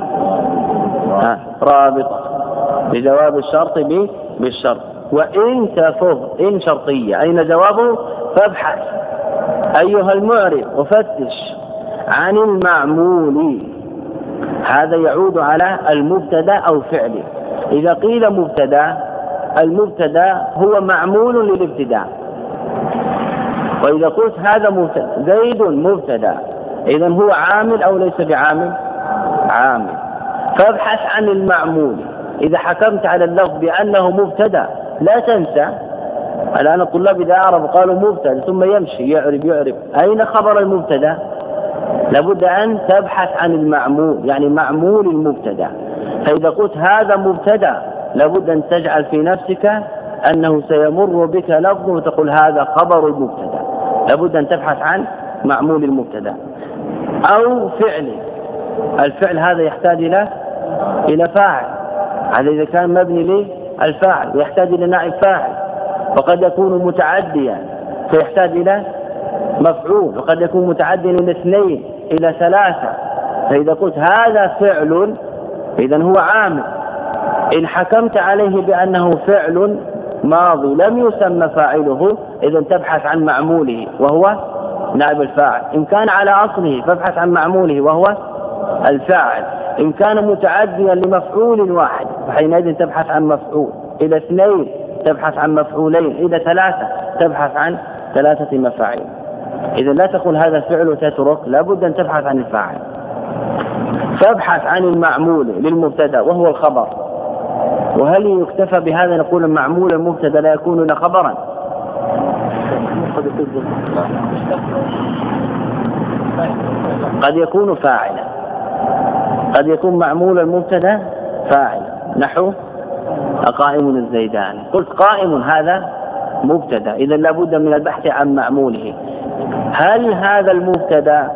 رابطة لجواب الشرط بالشرط. وإن تفه إن شرطية أين جوابه؟ فابحث أيها المعرب وفتش عن المعمول. هذا يعود على المبتدا أو فعله. إذا قيل مبتدا المبتدا هو معمول للابتداء، وإذا قلت هذا مبتدا زيد مبتدا إذن هو عامل أو ليس بعامل؟ عامل. فابحث عن المعمول. إذا حكمت على اللفظ بأنه مبتدا لا تنسى الآن الطلاب إذا أعرفوا قالوا مبتدا ثم يمشي يعرب يعرب أين خبر المبتدا؟ لابد أن تبحث عن المعمول يعني معمول المبتدا. فإذا قلت هذا مبتدا لابد أن تجعل في نفسك أنه سيمر بك لفظ وتقول هذا خبر المبتدا، لابد أن تبحث عن معمول المبتدا. أو فعل، الفعل هذا يحتاج إلى إلى فاعل، هذا إذا كان مبني للفاعل ويحتاج إلى نائب فاعل، وقد يكون متعديا فيحتاج إلى مفعول، وقد يكون متعديا إلى اثنين إلى ثلاثة. فإذا قلت هذا فعل إذن هو عامل. إن حكمت عليه بأنه فعل ماضي لم يسمى فاعله إذن تبحث عن معموله وهو نائب الفاعل. إن كان على أصله فابحث عن معموله وهو الفاعل. إن كان متعديا لمفعول واحد فحينئذ تبحث عن مفعول، إلى اثنين تبحث عن مفعولين، إلى ثلاثة تبحث عن ثلاثة مفاعيل. إذا لا تقول هذا فعل وتترك، لابد أن تبحث عن الفاعل. فابحث عن المعمول للمبتدا وهو الخبر. وهل يكتفى بهذا نقول المعمول المبتدا لا يكون إلا خبرا؟ قد يكون فاعلا، قد يكون معمول المبتدا فاعلا، نحو قائم الزيدان، قلت قائم هذا مبتدا إذا لابد من البحث عن معموله. هل هذا المبتدا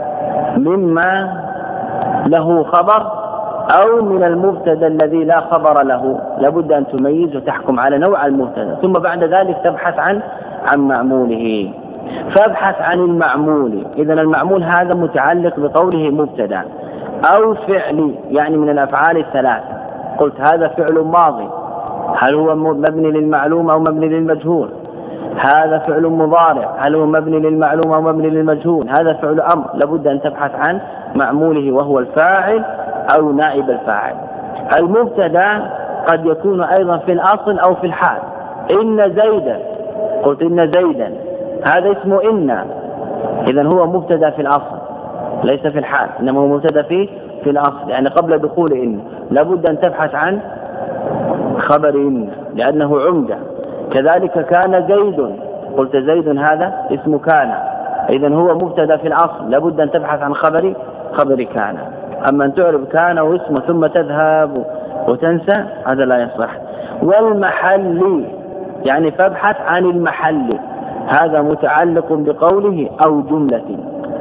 مما له خبر أو من المبتدا الذي لا خبر له؟ لابد أن تميز وتحكم على نوع المبتدا ثم بعد ذلك تبحث عن عن معموله. فابحث عن المعمول. إذا المعمول هذا متعلق بقوله مبتدا أو فعل يعني من الأفعال الثلاثة. قلت هذا فعل ماضي، هل هو مبني للمعلوم أو مبني للمجهول؟ هذا فعل مضارع، هل هو مبني للمعلوم أو مبني للمجهول؟ هذا فعل أمر، لابد أن تبحث عن معموله وهو الفاعل أو نائب الفاعل. المبتدا قد يكون أيضا في الأصل أو في الحال. إن زيدا، قلت إن زيدا هذا اسمه إن، إذن هو مبتدا في الأصل ليس في الحال، إنما هو مبتدا في في الأصل يعني قبل دخول إن. لابد أن تبحث عن خبر إن لأنه عمدة. كذلك كان زيد، قلت زيد هذا اسم كان، إذن هو مبتدا في الأصل لابد أن تبحث عن خبر خبر كان. أما أن تعرف كان واسمه ثم تذهب وتنسى هذا لا يصح. والمحل يعني فابحث عن المحل، هذا متعلق بقوله أو جملة.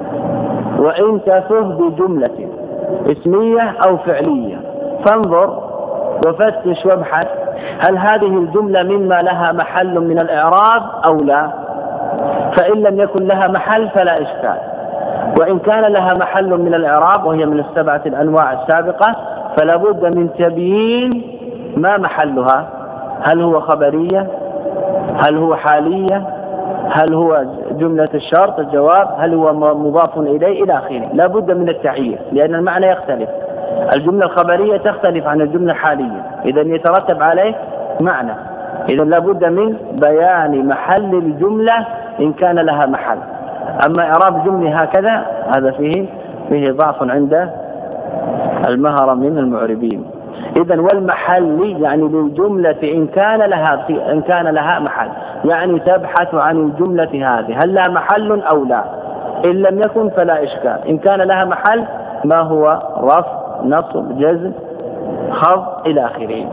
وإن تفه بجملة اسمية أو فعلية فانظر وفتش وابحث هل هذه الجملة مما لها محل من الإعراب أو لا. فإن لم يكن لها محل فلا إشكال، وإن كان لها محل من الإعراب وهي من السبعة الأنواع السابقة فلا بد من تبيين ما محلها، هل هو خبرية، هل هو حالية، هل هو جملة الشرط الجواب، هل هو مضاف إليه إلى آخره. لا بد من التعيين لأن المعنى يختلف. الجملة الخبرية تختلف عن الجملة الحالية، إذا يترتب عليه معنى. إذا لابد من بيان محل الجملة إن كان لها محل. أما إعراب جملة هكذا هذا فيه فيه ضعف عند المهرة من المعربين. إذا والمحل يعني للجملة إن كان لها إن كان لها محل، يعني تبحث عن الجملة هذه هل لها محل أو لا. إن لم يكن فلا إشكال. إن كان لها محل ما هو رفع نصب جزم خفض إلى آخره.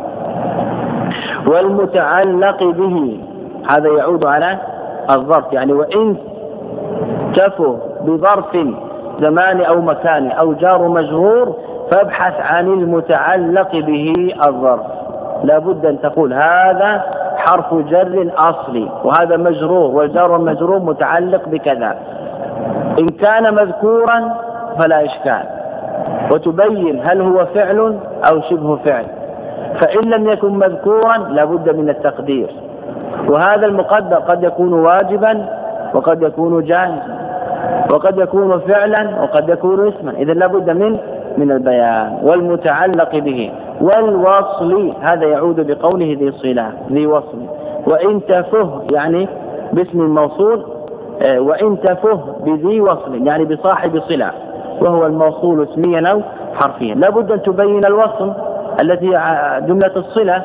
والمتعلق به هذا يعود على الظرف، يعني وإن تفه بظرف زمان أو مكان أو جار مجرور فابحث عن المتعلق به الظرف. لا بد أن تقول هذا حرف جر أصلي وهذا مجرور والجار والمجرور متعلق بكذا. إن كان مذكورا فلا إشكال، وتبين هل هو فعل أو شبه فعل. فإن لم يكن مذكورا لا بد من التقدير، وهذا المقدر قد يكون واجبا وقد يكون جائزا وقد يكون فعلا وقد يكون اسما. إذا لا بد من من البيان. والمتعلق به والوصل هذا يعود بقوله ذي صلة ذي وصل. وإن تفه يعني باسم الموصول، وإن تفه بذي وصل يعني بصاحب صلة وهو الموصول اسميا أو حرفيا. لا بد أن تبين الوصل التي جملة الصلة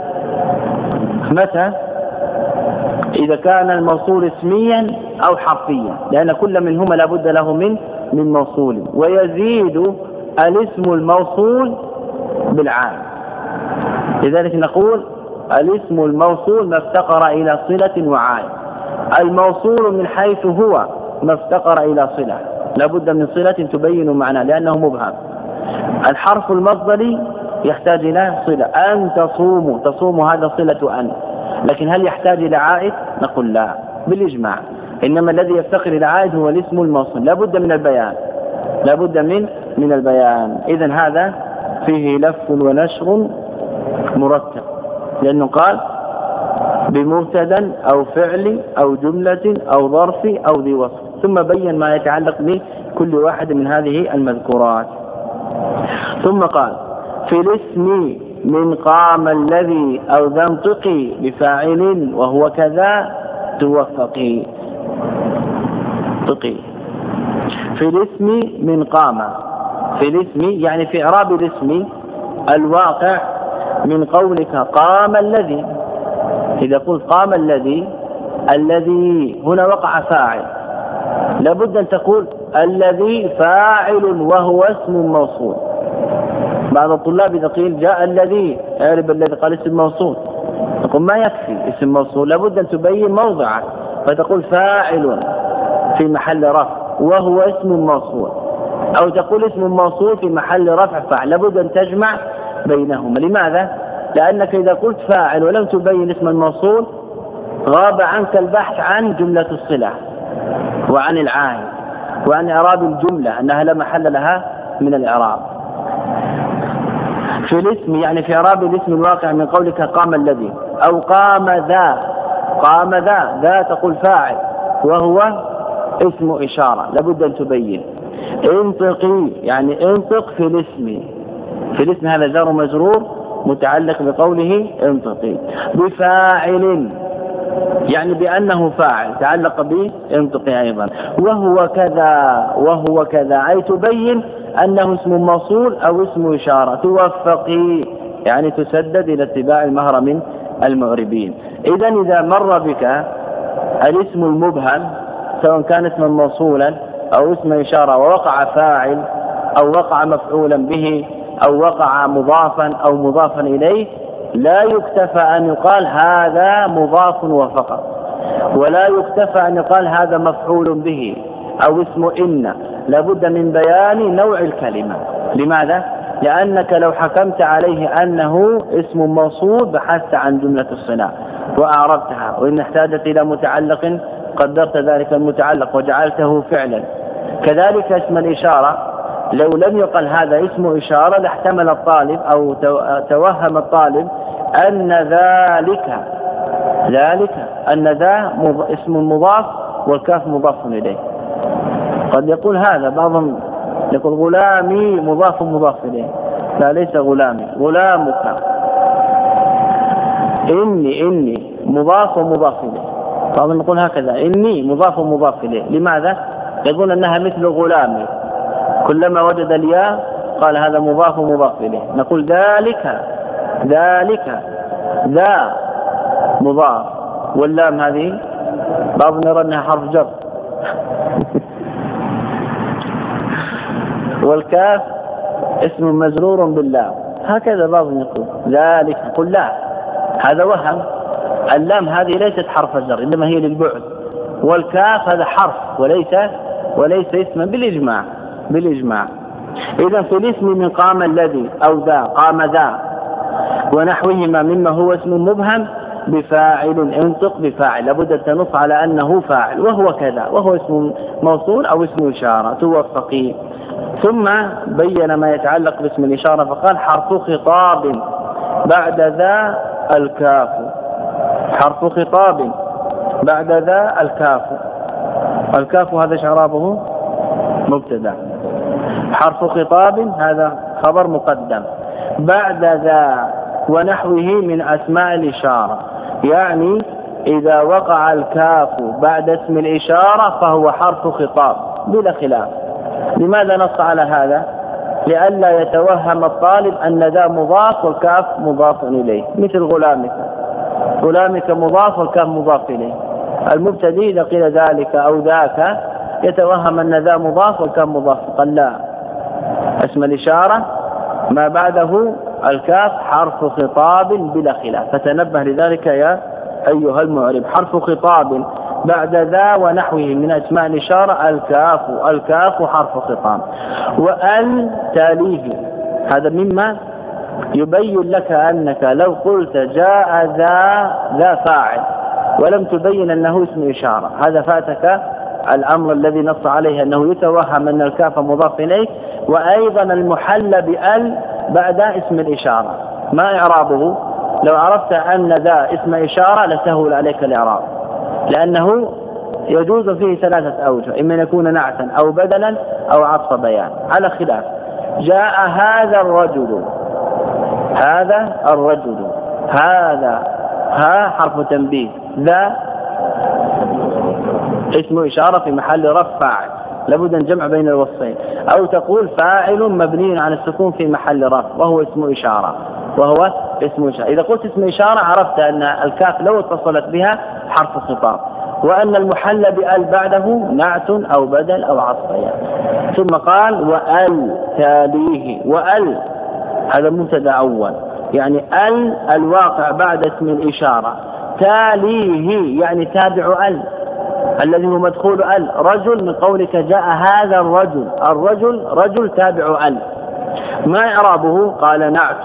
متى؟ إذا كان الموصول اسميا أو حرفيا، لأن كل منهما لا بد له من من موصول. ويزيد الاسم الموصول بالعام، لذلك نقول الاسم الموصول ما افتقر إلى صلة وعائد. الموصول من حيث هو ما افتقر إلى صلة لا بد من صلة تبين معناه لأنه مبهم. الحرف المصدري يحتاج إلى صلة. أن تصوموا، تصوموا هذا صلة أن، لكن هل يحتاج إلى عائد؟ نقول لا بالإجماع. إنما الذي يفتقر إلى عائد هو الاسم الموصول. لا بد من البيان، لا بد من من البيان. إذن هذا فيه لف ونشر مرتب، لأنه قال بمبتدا أو فعل أو جملة أو ظرف أو ذي وصف، ثم بين ما يتعلق بكل واحد من هذه المذكورات. ثم قال في الاسم من قام الذي أو ذا انطقي بفاعل وهو كذا توفقي. انطقي في الاسم من قام، في الاسم يعني في إعراب الاسم الواقع من قولك قام الذي. إذا قلت قام الذي، الذي هنا وقع فاعل، لابد أن تقول الذي فاعل وهو اسم موصول. بعض الطلاب إذا قيل جاء الذي اعرب الذي قال اسم موصول، تقول ما يكفي اسم موصول، لابد أن تبين موضعه، فتقول فاعل في محل رفع وهو اسم موصول، أو تقول اسم موصول في محل رفع فاعل. لابد أن تجمع بينهما. لماذا؟ لأنك إذا قلت فاعل ولم تبين اسم الموصول غاب عنك البحث عن جملة الصلة وعن العائد وعن إعراب الجملة أنها لا محل لها من الإعراب. في الاسم يعني في إعراب الاسم الواقع من قولك قام الذي أو قام ذا. قام ذا، ذا تقول فاعل وهو اسم إشارة، لابد أن تبين. انطقي يعني انطق في الاسم، في الاسم هذا جار مجرور متعلق بقوله انطقي. بفاعل يعني بأنه فاعل تعلق به انطقي أيضا. وهو كذا، وهو كذا أي تبين أنه اسم موصول أو اسم إشارة. توفقي يعني تسدد إلى اتباع المهر من المعربين. إذا إذا مر بك الاسم المبهم سواء كان اسما موصولا أو اسم إشارة ووقع فاعل أو وقع مفعولا به أو وقع مضافا أو مضافا إليه، لا يكتفى أن يقال هذا مضاف وفقط، ولا يكتفى أن يقال هذا مفعول به أو اسم إن. لابد من بيان نوع الكلمة. لماذا؟ لأنك لو حكمت عليه أنه اسم موصول بحثت عن جملة الصلة وأعربتها، وإن احتاجت إلى متعلق قدرت ذلك المتعلق وجعلته فعلا. كذلك اسم الإشارة لو لم يقل هذا اسم إشارة لاحتمل الطالب أو توهم الطالب أن ذلك ذلك أن ذا اسم مضاف والكاف مضاف إليه. قد يقول هذا بعض نقول غلامي مضاف مضاف إليه، لا ليس غلامي، غلامك. إني إني مضاف ومضاف إليه، بعضهم نقول هكذا إني مضاف ومضاف إليه. لماذا؟ يقول أنها مثل غلامي، كلما وجد الياء قال هذا مضاف ومضاف إليه. نقول ذلك ذلك ذا مضاف، واللام هذه بعضهم يرى أنها حرف جر والكاف اسم مجرور باللام، هكذا بعضهم يقول ذلك. قل لا، هذا وهم، اللام هذه ليست حرف جر إنما هي للبعد، والكاف هذا حرف وليس وليس اسما بالإجماع بالإجماع. إذا في الاسم من قام الذي أو ذا، قام ذا ونحوهما مما هو اسم مبهم بفاعل، انطق بفاعل، لابد أن تنص على أنه فاعل، وهو كذا، وهو اسم موصول أو اسم إشارة توفقي. ثم بين ما يتعلق باسم الإشارة فقال حرف خطاب بعد ذا الكاف، حرف خطاب بعد ذا الكاف. الكاف هذا إعرابه مبتدأ، حرف خطاب هذا خبر مقدم، بعد ذا ونحوه من أسماء الإشارة، يعني إذا وقع الكاف بعد اسم الإشارة فهو حرف خطاب بلا خلاف. لماذا نص على هذا؟ لئلا يتوهم الطالب أن ذا مضاف والكاف مضاف إليه، مثل غلامك، غلامك مضاف والكاف مضاف إليه. المبتدئ إذا قيل ذلك أو ذاك يتوهم أن ذا مضاف والكاف مضاف، قال لا، اسم الإشارة ما بعده الكاف حرف خطاب بلا خلاف، فتنبه لذلك يا أيها المعرب. حرف خطاب بعد ذا ونحوه من أسماء الإشارة الكاف، الكاف حرف خطاب. وأل تاليه، هذا مما يبين لك أنك لو قلت جاء ذا ذا فاعل ولم تبين أنه اسم إشارة، هذا فاتك الأمر الذي نص عليه أنه يتوهم أن الكاف مضاف إليه. وأيضا المحل بأل بعد اسم الإشارة ما إعرابه؟ لو عرفت أن ذا اسم إشارة لسهل عليك الإعراب، لأنه يجوز فيه ثلاثة أوجه، إما أن يكون نعتا أو بدلا أو عطف بيان على خلاف. جاء هذا الرجل، هذا الرجل، هذا ها حرف تنبيه، ذا اسم إشارة في محل رفع فاعل، لابد أن جمع بين الوصفين. أو تقول فاعل مبني على السكون في محل رفع وهو اسم إشارة، وهو اسم إشارة. إذا قلت اسم إشارة عرفت أن الكاف لو اتصلت بها حرف خطاب، وأن المحل بأل بعده نعت أو بدل أو عطف بيان. ثم قال وأل تاليه، وأل هذا مبتدأ أول، يعني ال الواقع بعد اسم الإشارة، تاليه يعني تابع ال الذي هو مدخول ال. رجل من قولك جاء هذا الرجل، الرجل رجل تابع ال. ما إعرابه؟ قال نعت،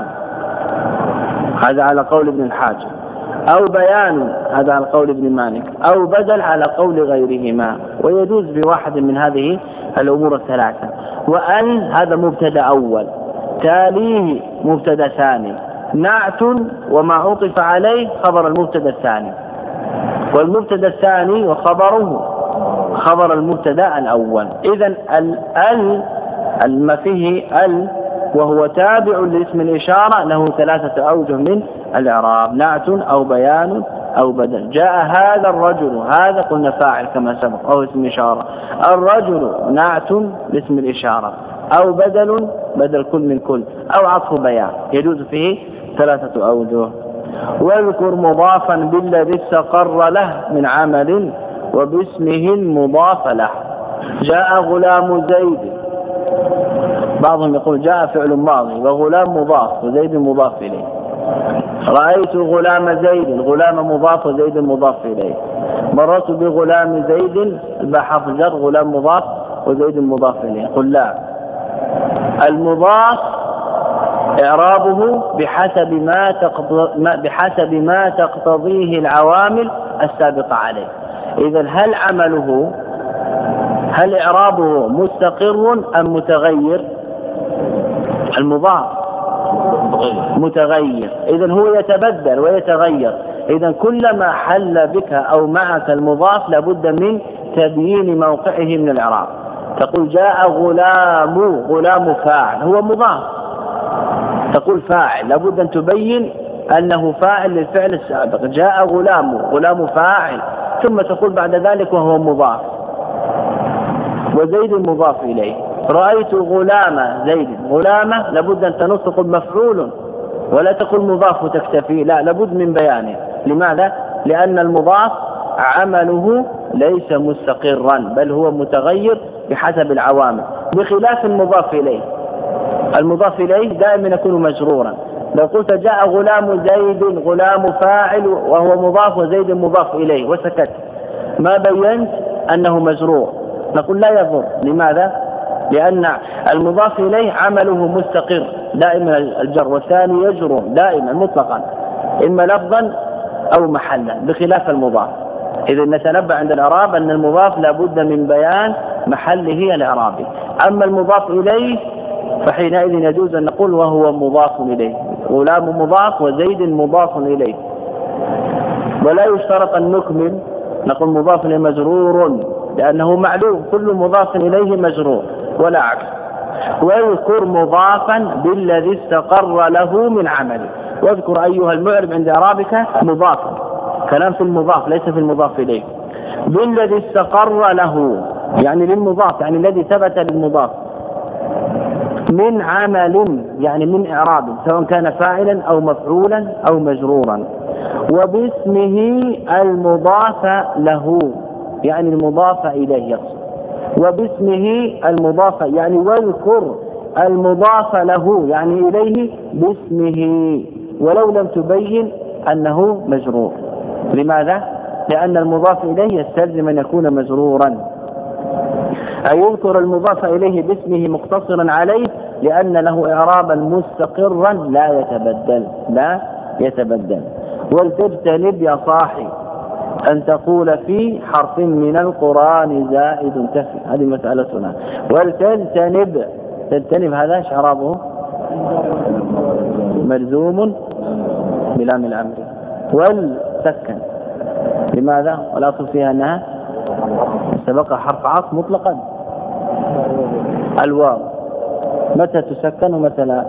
هذا على قول ابن الحاجب، أو بيان هذا على قول ابن مالك، أو بدل على قول غيرهما، ويجوز بواحد من هذه الأمور الثلاثة. وأل هذا مبتدأ أول، تاليه مبتدأ ثاني، نعت وما عطف عليه خبر المبتدأ الثاني، والمبتدأ الثاني وخبره خبر المبتدأ الأول. إذن ال الما فيه ال وهو تابع لاسم الإشارة له ثلاثة أوجه من الإعراب، نعت أو بيان أو بدل. جاء هذا الرجل، هذا قلنا فاعل كما سبق أو اسم إشارة، الرجل نعت لاسم الإشارة، أو بدل بدل كل من كل، أو عطف بيان، يجوز فيه ثلاثة أوجه. واذكر مضافا بالذي استقر له من عمل وباسمه المضاف له. جاء غلام زيد، بعضهم يقول جاء فعل ماضي وغلام مضاف وزيد مضاف إليه. رأيت غلام زيد، غلام مضاف وزيد مضاف إليه. مررت بغلام زيد، الباء جر، غلام مضاف وزيد مضاف إليه. قل لا، المضاف إعرابه بحسب ما تقتضي بحسب ما تقتضيه العوامل السابقة عليه. إذا هل عمله هل إعرابه مستقر أم متغير؟ المضاف متغير، إذا هو يتبدل ويتغير. إذا كلما حل بك أو معك المضاف لابد من تبيين موقعه من الإعراب. تقول جاء غلام، غلام فاعل هو مضاف، تقول فاعل لابد أن تبين أنه فاعل للفعل السابق، جاء غلام، غلام فاعل، ثم تقول بعد ذلك وهو مضاف، وزيد مضاف إليه. رأيت غلام زيد، غلامة لابد أن تنص تقول مفعول، ولا تقول مضاف وتكتفي، لا، لابد من بيانه. لماذا؟ لأن المضاف عمله ليس مستقرا، بل هو متغير بحسب العوامل، بخلاف المضاف إليه. المضاف إليه دائما يكون مجرورا. لو قلت جاء غلام زيد، غلام فاعل وهو مضاف وزيد مضاف إليه وسكت، ما بينت أنه مجرور، نقول لا يضر. لماذا؟ لأن المضاف إليه عمله مستقر دائما الجر، والثاني يجر دائما مطلقا إما لفظا أو محلا، بخلاف المضاف. إذا نتنبأ عند الإعراب أن المضاف لابد من بيان محله الإعرابي. أما المضاف إليه فحينئذ يجوز أن نقول وهو مضاف إليه، غلام مضاف وزيد مضاف إليه، ولا يشترط أن نكمل نقول مضاف إليه مجرور، لأنه معلوم كل مضاف إليه مجرور ولا عكس. واذكر مضافا بالذي استقر له من عمله، واذكر أيها المعرب عند إعرابك مضافا، كلام في المضاف ليس في المضاف إليه. بالذي استقر له يعني للمضاف، يعني الذي ثبت للمضاف، من عمل يعني من إعراب، سواء كان فاعلا أو مفعولا أو مجرورا. وباسمه المضاف له يعني المضاف إليه يقصد، وباسمه المضاف يعني واذكر المضاف له يعني إليه باسمه، ولو لم تبين أنه مجرور. لماذا؟ لأن المضاف إليه يستلزم أن يكون مجرورا، أي يذكر المضاف إليه باسمه مقتصرا عليه، لأن له إعرابا مستقرا لا يتبدل لا يتبدل. ولتجتنب يا صاحي أن تقول في حرف من القرآن زائد كفي، هذه مسألتنا. ولتجتنب، تجتنب هذا إعرابه ملزوم بلام الأمر، والسكن لماذا؟ والأصل فيها أنها سبق حرف عطف مطلقا. الواو متى تسكن ومتى لا؟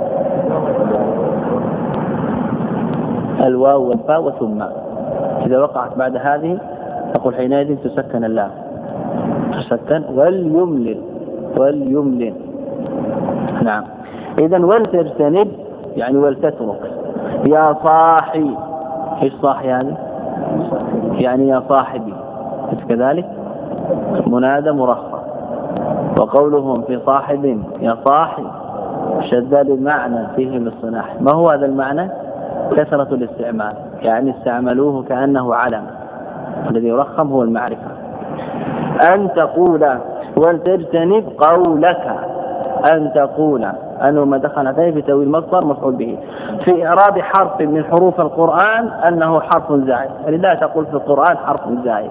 الواو والفاء وثم، إذا وقعت بعد هذه تقول حينئذ تسكن اللام، تسكن. واليملل، واليملل نعم. إذن ولتجتنب يعني ولتترك. يا صاحي، ايش صاحي يعني؟ يعني يا صاحبي، كذلك منادى مرخص. وقولهم في صاحب يا صاحي شداد المعنى فيه للصناح. ما هو هذا المعنى؟ كثرة الاستعمال، يعني استعملوه كأنه علم، الذي يرخم هو المعرفة. أن تقول ولتجتنب قولك، أن تقول أنه ما دخل عليه في تأويل مصدر مفعول به. في إعراب حرف من حروف القرآن أنه حرف زائد، يعني لا تقول في القرآن حرف زائد.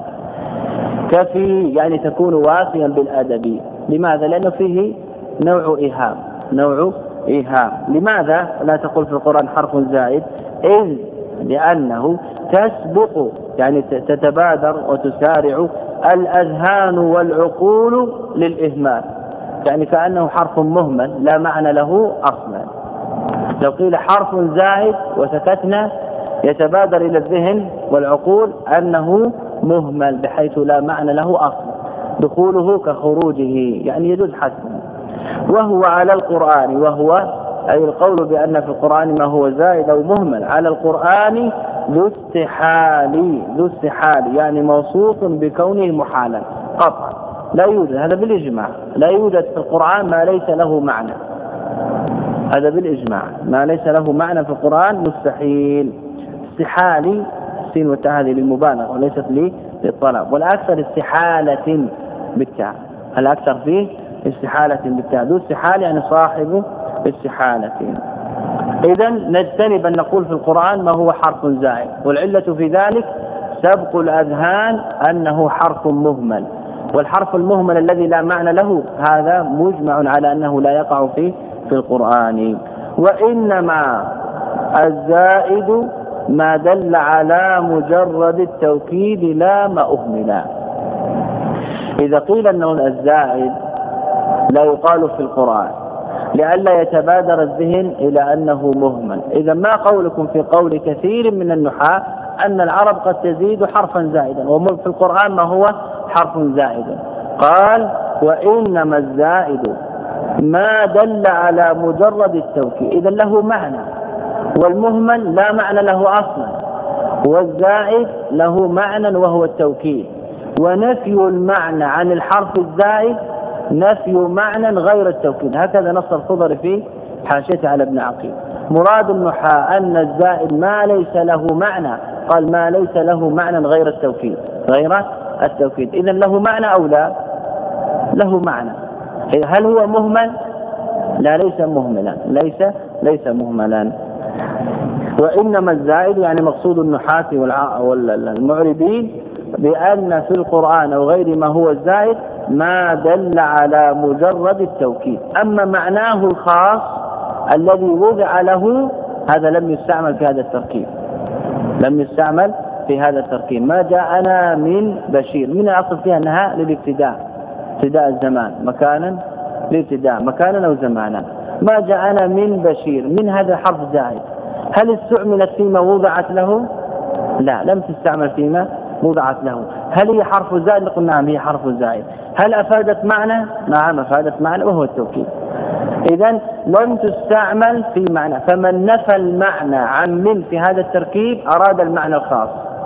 كفي يعني تكون وافيا بالأدب. لماذا؟ لأنه فيه نوع إيهام، نوع إيهام. لماذا لا تقول في القرآن حرف زائد؟ إذ لأنه تسبق يعني تتبادر وتسارع الأذهان والعقول للإهمال، يعني كأنه حرف مهمل لا معنى له أصلا. لو قيل حرف زائد وسكتنا يتبادر إلى الذهن والعقول أنه مهمل بحيث لا معنى له أصلا، دخوله كخروجه، يعني يجوز حسنه. وهو على القرآن، وهو أي القول بأن في القرآن ما هو زائد أو مهمل على القرآن ذو استحال، ذو استحال يعني موصوف بكونه محالا قطعا، لا يوجد، هذا بالإجماع، لا يوجد في القرآن ما ليس له معنى، هذا بالإجماع، ما ليس له معنى في القرآن مستحيل. استحالي سين والتاء هذه للمبالغة وليست للطلب، والأكثر استحالة بالتاء، الأكثر فيه استحالة بالتاء، ذو استحال يعني صاحب استحالة. إذن نجتنب أن نقول في القرآن ما هو حرف زائد، والعلة في ذلك سبق الأذهان أنه حرف مهمل، والحرف المهمل الذي لا معنى له هذا مجمع على أنه لا يقع فيه في القرآن. وإنما الزائد ما دل على مجرد التوكيد لا ما أهمل. إذا قيل أنه الزائد لا يقال في القرآن لئلا يتبادر الذهن إلى أنه مهمل. إذا ما قولكم في قول كثير من النحاة أن العرب قد تزيد حرفا زائدا وفي القرآن ما هو حرف زائد؟ قال وإنما الزائد ما دل على مجرد التوكيد، إذا له معنى، والمهمل لا معنى له أصلا، والزائد له معنى وهو التوكيد. ونفي المعنى عن الحرف الزائد نفي معنى غير التوكيد. هكذا نص الخضر في حاشيته على ابن عقيل. مراد النحاة أن الزائد ما ليس له معنى، قال ما ليس له معنى غير التوكيد، غير التوكيد. إذن له معنى أو لا؟ له معنى. هل هو مهمل؟ لا، ليس مهملا، ليس ليس مهملا. وإنما الزائد يعني مقصود النحاة والمعربين بأن في القرآن أو غير ما هو الزائد ما دل على مجرد التوكيد، أما معناه الخاص الذي وضع له هذا لم يستعمل في هذا التركيب، لم يستعمل في هذا التركيب. ما جاءنا من بشير، من الأصل فيها أنها للابتداء، ابتداء الزمان، مكانا لابتداء مكانا أو زمانا. ما جاءنا من بشير، من هذا حرف زائد، هل استعملت فيما وضعت له؟ لا، لم تستعمل فيما وضعت له. هل هي حرف زائد؟ قلنا نعم هي حرف زائد. هل أفادت معنى؟ نعم أفادت معنى وهو التوكيد. إذن لم تستعمل في معنى، فمن نفى المعنى عن من في هذا التركيب أراد المعنى الخاص،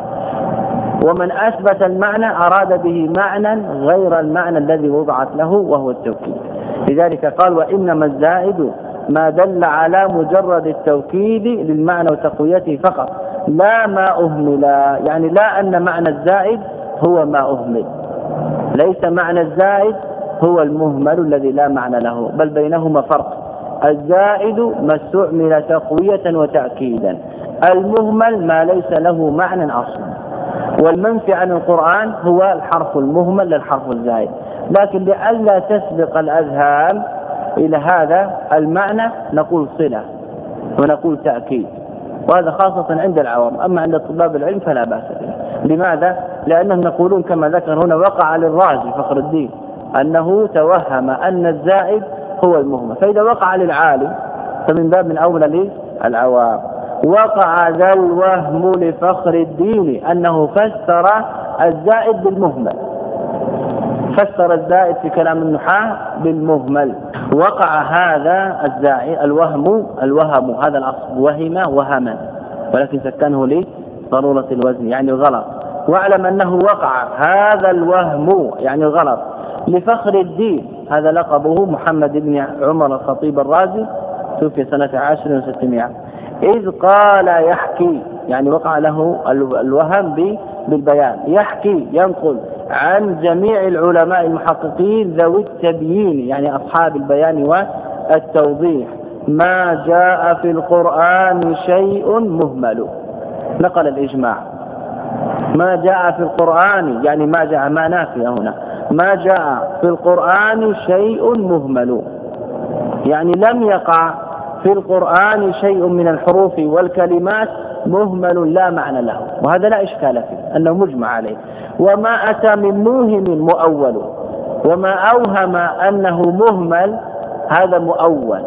ومن أثبت المعنى أراد به معنى غير المعنى الذي وضعت له وهو التوكيد. لذلك قال وإنما الزائد ما دل على مجرد التوكيد للمعنى وتقويته فقط، لا ما أهمل، يعني لا أن معنى الزائد هو ما أهمل، ليس معنى الزائد هو المهمل الذي لا معنى له، بل بينهما فرق. الزائد ما استعمل تقوية وتأكيدا، المهمل ما ليس له معنى أصلا. والمنفي عن القرآن هو الحرف المهمل للحرف الزائد، لكن لئلا تسبق الأذهان إلى هذا المعنى نقول صلة ونقول تأكيد، وهذا خاصة عند العوام. أما عند طلاب العلم فلا بأس به. لماذا؟ لأنهم يقولون كما ذكر هنا وقع للرازي فخر الدين أنه توهم أن الزائد هو المهمل، فإذا وقع للعالم فمن باب من أولى للعوام. وقع ذا الوهم لفخر الدين أنه فسر الزائد بالمهمل، فسر الزائد في كلام النحاة بالمهمل. وقع هذا الزائد الوهم، الوهم هذا الأصل وهم وهما، ولكن سكنه لضرورة الوزن يعني الغلط. واعلم أنه وقع هذا الوهم يعني الغلط لفخر الدين، هذا لقبه محمد بن عمر الخطيب الرازي، توفي سنة عشر وستمائة، إذ قال يحكي، يعني وقع له الوهم بالبيان، يحكي ينقل عن جميع العلماء المحققين ذوي التبيين يعني أصحاب البيان والتوضيح ما جاء في القرآن شيء مهمل، نقل الإجماع. ما جاء في القرآن يعني ما جاء ما نافية هنا، ما جاء في القرآن شيء مهمل، يعني لم يقع في القرآن شيء من الحروف والكلمات مهمل لا معنى له، وهذا لا إشكال فيه أنه مجمع عليه. وما أتى من موهم مؤول، وما أوهم أنه مهمل هذا مؤول،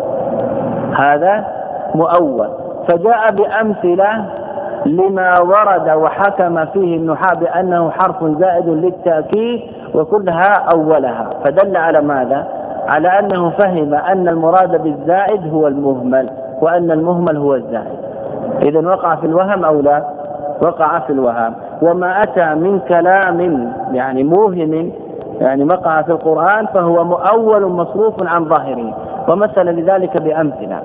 هذا مؤول. فجاء بأمثلة لما ورد وحكم فيه النحاة بأنه حرف زائد للتأكيد وكلها أولها، فدل على ماذا؟ على أنه فهم أن المراد بالزائد هو المهمل وأن المهمل هو الزائد. إذن وقع في الوهم أو لا؟ وقع في الوهم. وما أتى من كلام يعني موهم يعني وقع في القرآن فهو مؤول مصروف عن ظاهره، ومثل لذلك بأمثلة،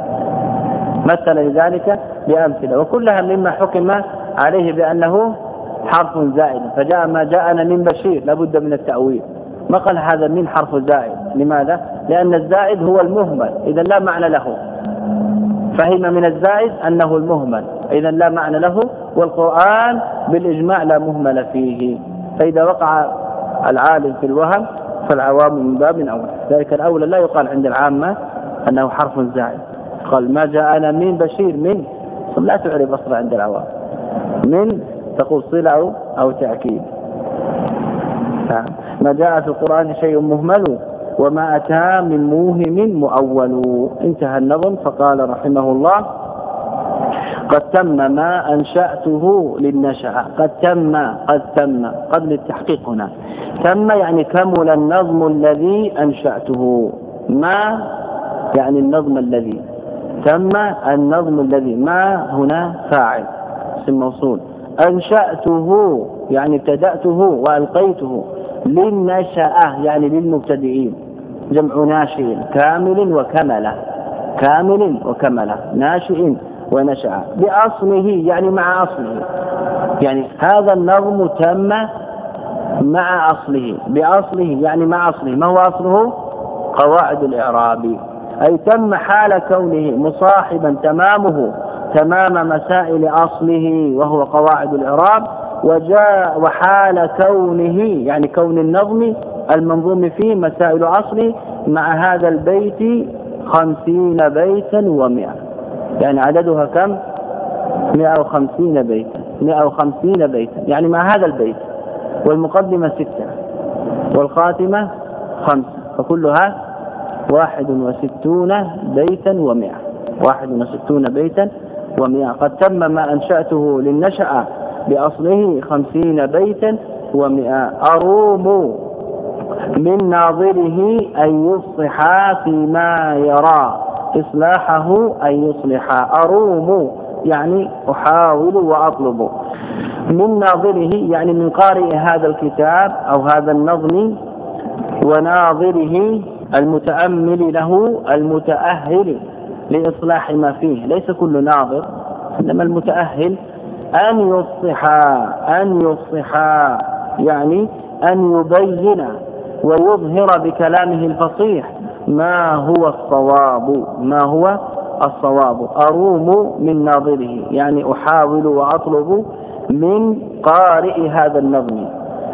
مثل لذلك بأمثلة، وكلها مما حكم عليه بأنه حرف زائد. فجاء ما جاءنا من بشير لابد من التأويل، ما قال هذا من حرف زائد. لماذا؟ لأن الزائد هو المهمل، إذا لا معنى له، فهم من الزائد أنه المهمل، إذا لا معنى له، والقرآن بالإجماع لا مهمل فيه. فإذا وقع العالم في الوهم فالعوام من باب أولى، ذلك الأولى لا يقال عند العامة أنه حرف زائد. قال ما جاءنا من بشير، من لا تعرف أصلا عند العوام، من تقول صلة أو تأكيد. ما جاء في القرآن شيء مهمل وما أتى من موهم مؤول. انتهى النظم. فقال رحمه الله: قد تم ما أنشأته للنشأ. قد تم قد تم قد للتحقيق هنا. تم يعني كمل النظم الذي أنشأته. ما يعني النظم الذي. تم النظم الذي. ما هنا فاعل اسم موصول. أنشأته يعني ابتدأته وألقيته. للنشأ يعني للمبتدئين، جمع ناشئ. كامل وكمله. كامل وكمله. ناشئ ونشأ. بأصله يعني مع أصله. يعني هذا النظم تم مع أصله. بأصله يعني مع أصله. ما هو أصله؟ قواعد الإعراب. أي تم حال كونه مصاحبا تمامه تمام مسائل أصله وهو قواعد الإعراب، وجاء وحال كونه يعني كون النظم المنظوم فيه مسائل أصله مع هذا البيت خمسين بيتا ومئة. يعني عددها كم؟ مئة وخمسين بيتا. مئة وخمسين بيتا يعني مع هذا البيت، والمقدمة ستة والخاتمة خمسة، فكلها واحد وستون بيتا ومئة. واحد وستون بيتا ومئة. قد تم ما أنشأته للنشأ بأصله خمسين بيتا ومئة. أروم من ناظره أن يصلح فيما يرى إصلاحه أن يصلح. أروم يعني أحاول وأطلب. من ناظره يعني من قارئ هذا الكتاب أو هذا النظم، وناظره المتأمل له المتأهل لإصلاح ما فيه. ليس كل ناظر، إنما المتأهل. أن يصلح أن يصلح يعني أن يبين ويظهر بكلامه الفصيح ما هو الصواب. ما هو الصواب. أروم من ناظره يعني أحاول وأطلب من قارئ هذا النظم،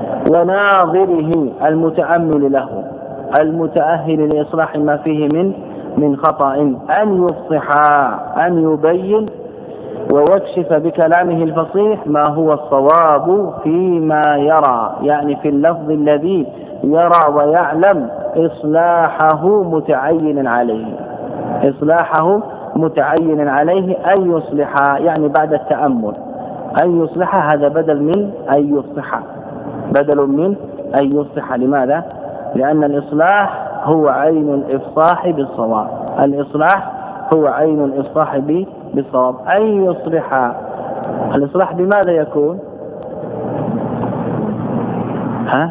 وناظره المتأمل له المتأهل لإصلاح ما فيه من من خطأ. أن يفصح أن يبين ويكشف بكلامه الفصيح ما هو الصواب فيما يرى، يعني في اللفظ الذي يرى ويعلم إصلاحه متعين عليه. إصلاحه متعين عليه. أن يصلح يعني بعد التأمل. أن يصلح هذا بدل من أن يصلح. بدل من أن يصلح. لماذا؟ لأن الإصلاح هو عين الإفصاح بالصواب. الإصلاح هو عين الإفصاح بالصواب. أن يصلح. الإصلاح بماذا يكون؟ ها؟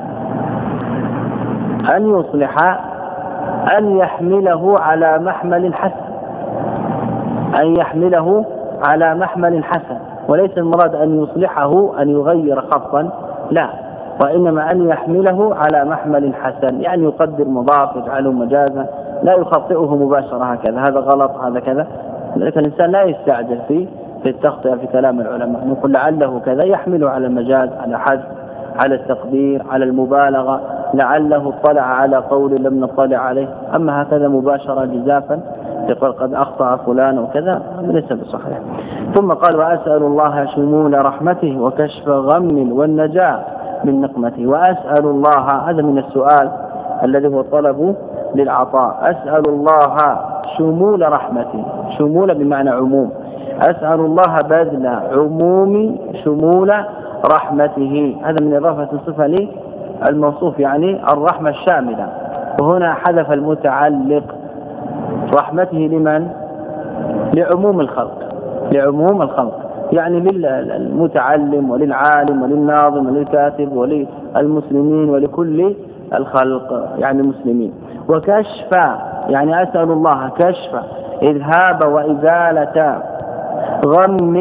أن يصلح أن يحمله على محمل حسن. أن يحمله على محمل حسن، وليس المراد أن يصلحه أن يغير خطا، لا، وإنما أن يحمله على محمل حسن، يعني يقدر مضاف يجعله مجازا، لا يخطئه مباشرة هكذا، هذا غلط هذا كذا. لكن الإنسان لا يستعجل في في التخطئة في كلام العلماء، نقول لعله كذا، يحمله على المجاز، على حذف، على التقدير، على المبالغة، لعله اطلع على قول لم نطلع عليه. أما هكذا مباشرة جزافا يقول قد أخطأ فلان وكذا ليس بصحيح. ثم قال: وأسأل الله شمول رحمته وكشف غم والنجاة من نقمته. وأسأل الله، هذا من السؤال الذي هو طلب للعطاء. أسأل الله شمول رحمته. شمول بمعنى عموم. أسأل الله بذل عموم شمول رحمته. هذا من إضافة الصفة لي الموصوف، يعني الرحمة الشاملة. وهنا حذف المتعلق. رحمته لمن؟ لعموم الخلق. لعموم الخلق يعني للمتعلم وللعالم وللناظم وللكاتب وللمسلمين ولكل الخلق، يعني المسلمين. وكشف يعني أسأل الله كشف إذهاب وإزالة غم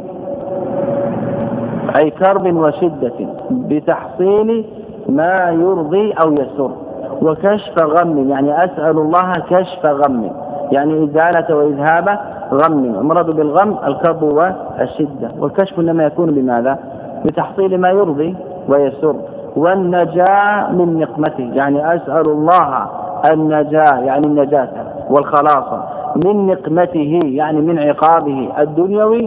أي كرب وشدة بتحصيل ما يرضي أو يسر. وكشف غم يعني أسأل الله كشف غم يعني إزالة وإذهاب غم. المراد بالغم الكرب والشدة، والكشف إنما يكون بماذا؟ بتحصيل ما يرضي ويسر. والنجاة من نقمته يعني أسأل الله النجاة يعني النجاة والخلاص من نقمته يعني من عقابه الدنيوي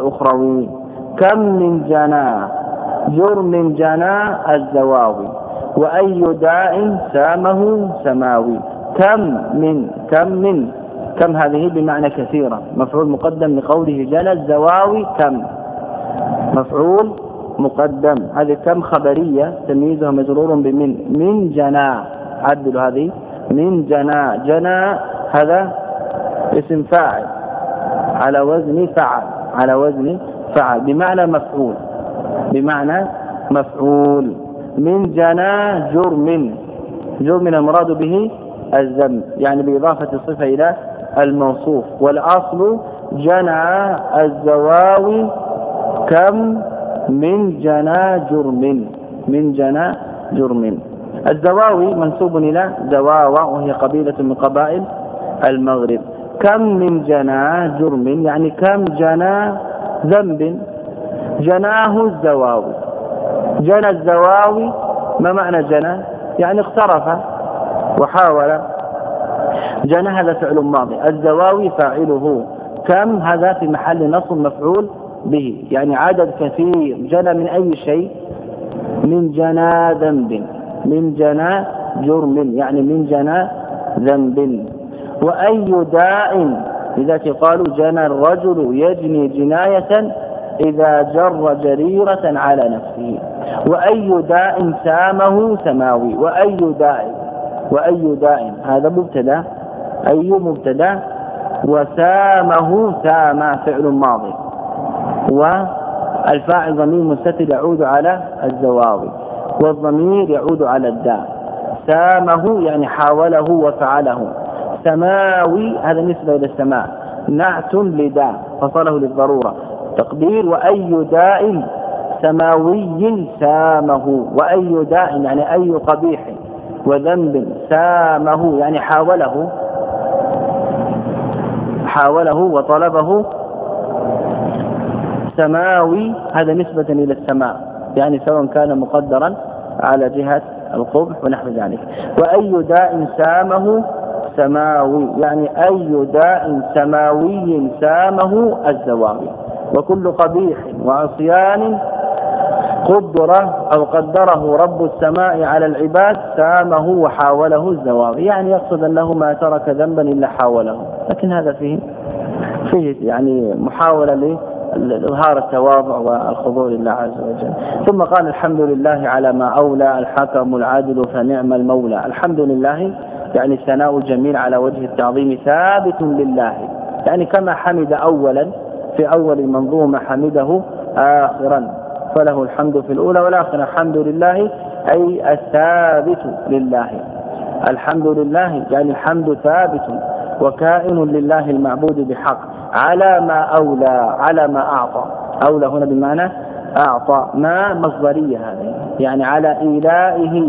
والأخروي. كم من جنى جرم جنى الزواوي وأي داء سامه سماوي. كم من كم من كم هذه بمعنى كثيرة، مفعول مقدم لقوله جنى الزواوي كم، مفعول مقدم. هذه كم خبرية تمييزها مجرور بمن، من جنى، عدل هذه من جنى. جنى هذا اسم فاعل على وزن فعل، على وزن فعل بمعنى مفعول، بمعنى مفعول. من جنى جرم، جرم المراد به الذنب، يعني بإضافة الصفة إلى الموصوف. والأصل جنى الزواوي كم من جنى جرم، من جنى جرم. الزواوي منسوب إلى زواوة وهي قبيلة من قبائل المغرب. كم من جنى جرم يعني كم جنى ذنب جناه الزواوي. جنى الزواوي ما معنى جنى؟ يعني اقترف وحاول. جنى هذا فعل ماضي، الزواوي فاعله. كم هذا في محل نصب مفعول به، يعني عدد كثير. جنى من أي شيء؟ من جنى ذنب، من جنى جرم يعني من جنى ذنب. وأي داء لذلك قالوا جنى الرجل يجني جناية إذا جر جريرة على نفسه. وأي داء سامه سماوي. وأي داء، وأي داء هذا مبتدا، أي مبتدا، وسامه سام فعل ماضي، والفاعل ضمير مستتر يعود على الزواوي، والضمير يعود على الداء. سامه يعني حاوله وفعله. سماوي هذا نسبة إلى السماء، نعت لداء فصله للضرورة. تقدير وأي داء سماوي سامه. وأي داء يعني أي قبيح وذنب سامه يعني حاوله، حاوله وطلبه. سماوي هذا نسبة إلى السماء، يعني سواء كان مقدرا على جهة القبح ونحو ذلك. وأي داء سامه سماوي يعني أي داء سماوي سامه الزواوي. وكل قبيح وعصيان قدر أو قدره رب السماء على العباد سامه وحاوله الزواوي، يعني يقصد أنه ما ترك ذنبا إلا حاوله. لكن هذا فيه فيه يعني محاولة لإظهار التواضع والخضوع لله عز وجل. ثم قال الحمد لله على ما أولى الحكم العادل فنعم المولى. الحمد لله يعني الثناء الجميل على وجه التعظيم ثابت لله، يعني كما حمد أولا في أول المنظومة حمده آخرا، فله الحمد في الأولى والآخرة. الحمد لله أي الثابت لله. الحمد لله يعني الحمد ثابت وكائن لله المعبود بحق على ما أولى، على ما أعطى. أولى هنا بمعنى أعطى، ما مصدرية هذه يعني على إيلائه،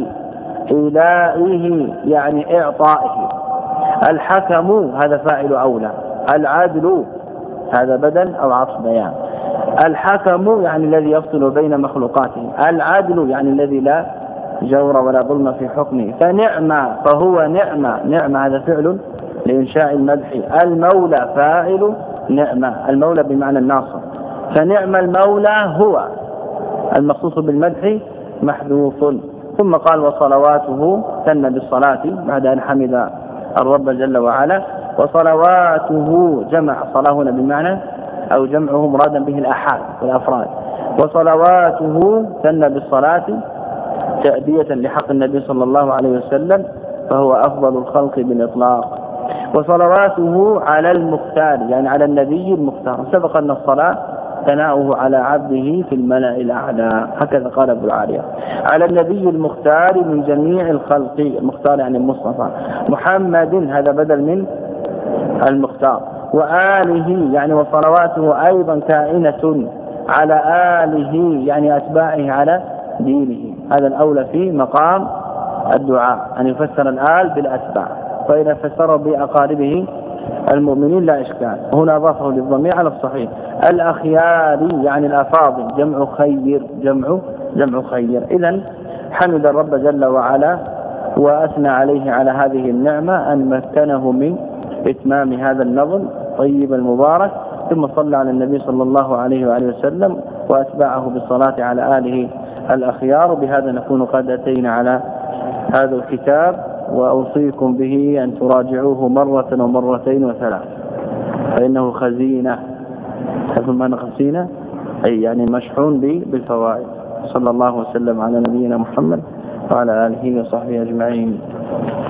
إيلائه يعني إعطائه. الحكم هذا فاعل أولى. العدل هذا بدل أو عطف بيان. الحكم يعني الذي يفصل بين مخلوقاته. العدل يعني الذي لا جور ولا ظلم في حكمه. فنعم فهو نعمة، نعمة هذا فعل لإنشاء المدح. المولى فاعل نعمة، المولى بمعنى الناصر. فنعم المولى هو المخصوص بالمدح محذوف. ثم قال وصلواته ثنى بالصلاة بعد أن حمد الرب جل وعلا. وصلواته جمع صلاة هنا بمعنى أو جمعه مرادا به الآحاد والأفراد. وصلواته ثنى بالصلاة تأدية لحق النبي صلى الله عليه وسلم فهو أفضل الخلق بالإطلاق. وصلواته على المختار يعني على النبي المختار. سبق أن الصلاة ثناؤه على عبده في الملأ الأعلى، هكذا قال ابو العالية. على النبي المختار من جميع الخلق، المختار يعني المصطفى. محمد هذا بدل من المختار. وآله يعني وصلواته أيضا كائنة على آله يعني أتباعه على دينه. هذا الأولى في مقام الدعاء أن يفسر الآل بالأتباع، فإذا فسر بأقاربه المؤمنين لا إشكال. هنا أضافه للضمير على الصحيح. الأخيار يعني الأفاضل، جمع خير، جمع جمع خير. إذن حمد الرب جل وعلا وأثنى عليه على هذه النعمة أن مكنه من إتمام هذا النظم طيب المبارك. ثم صلى على النبي صلى الله عليه وآله وسلم وأتبعه بالصلاة على آله الأخيار. بهذا نكون قد أتينا على هذا الكتاب، وأوصيكم به أن تراجعوه مرة ومرتين وثلاث، فإنه خزينة. تعرفون معنى خزينة؟ أي يعني مشحون بالفوائد. صلى الله وسلم على نبينا محمد وعلى آله وصحبه أجمعين.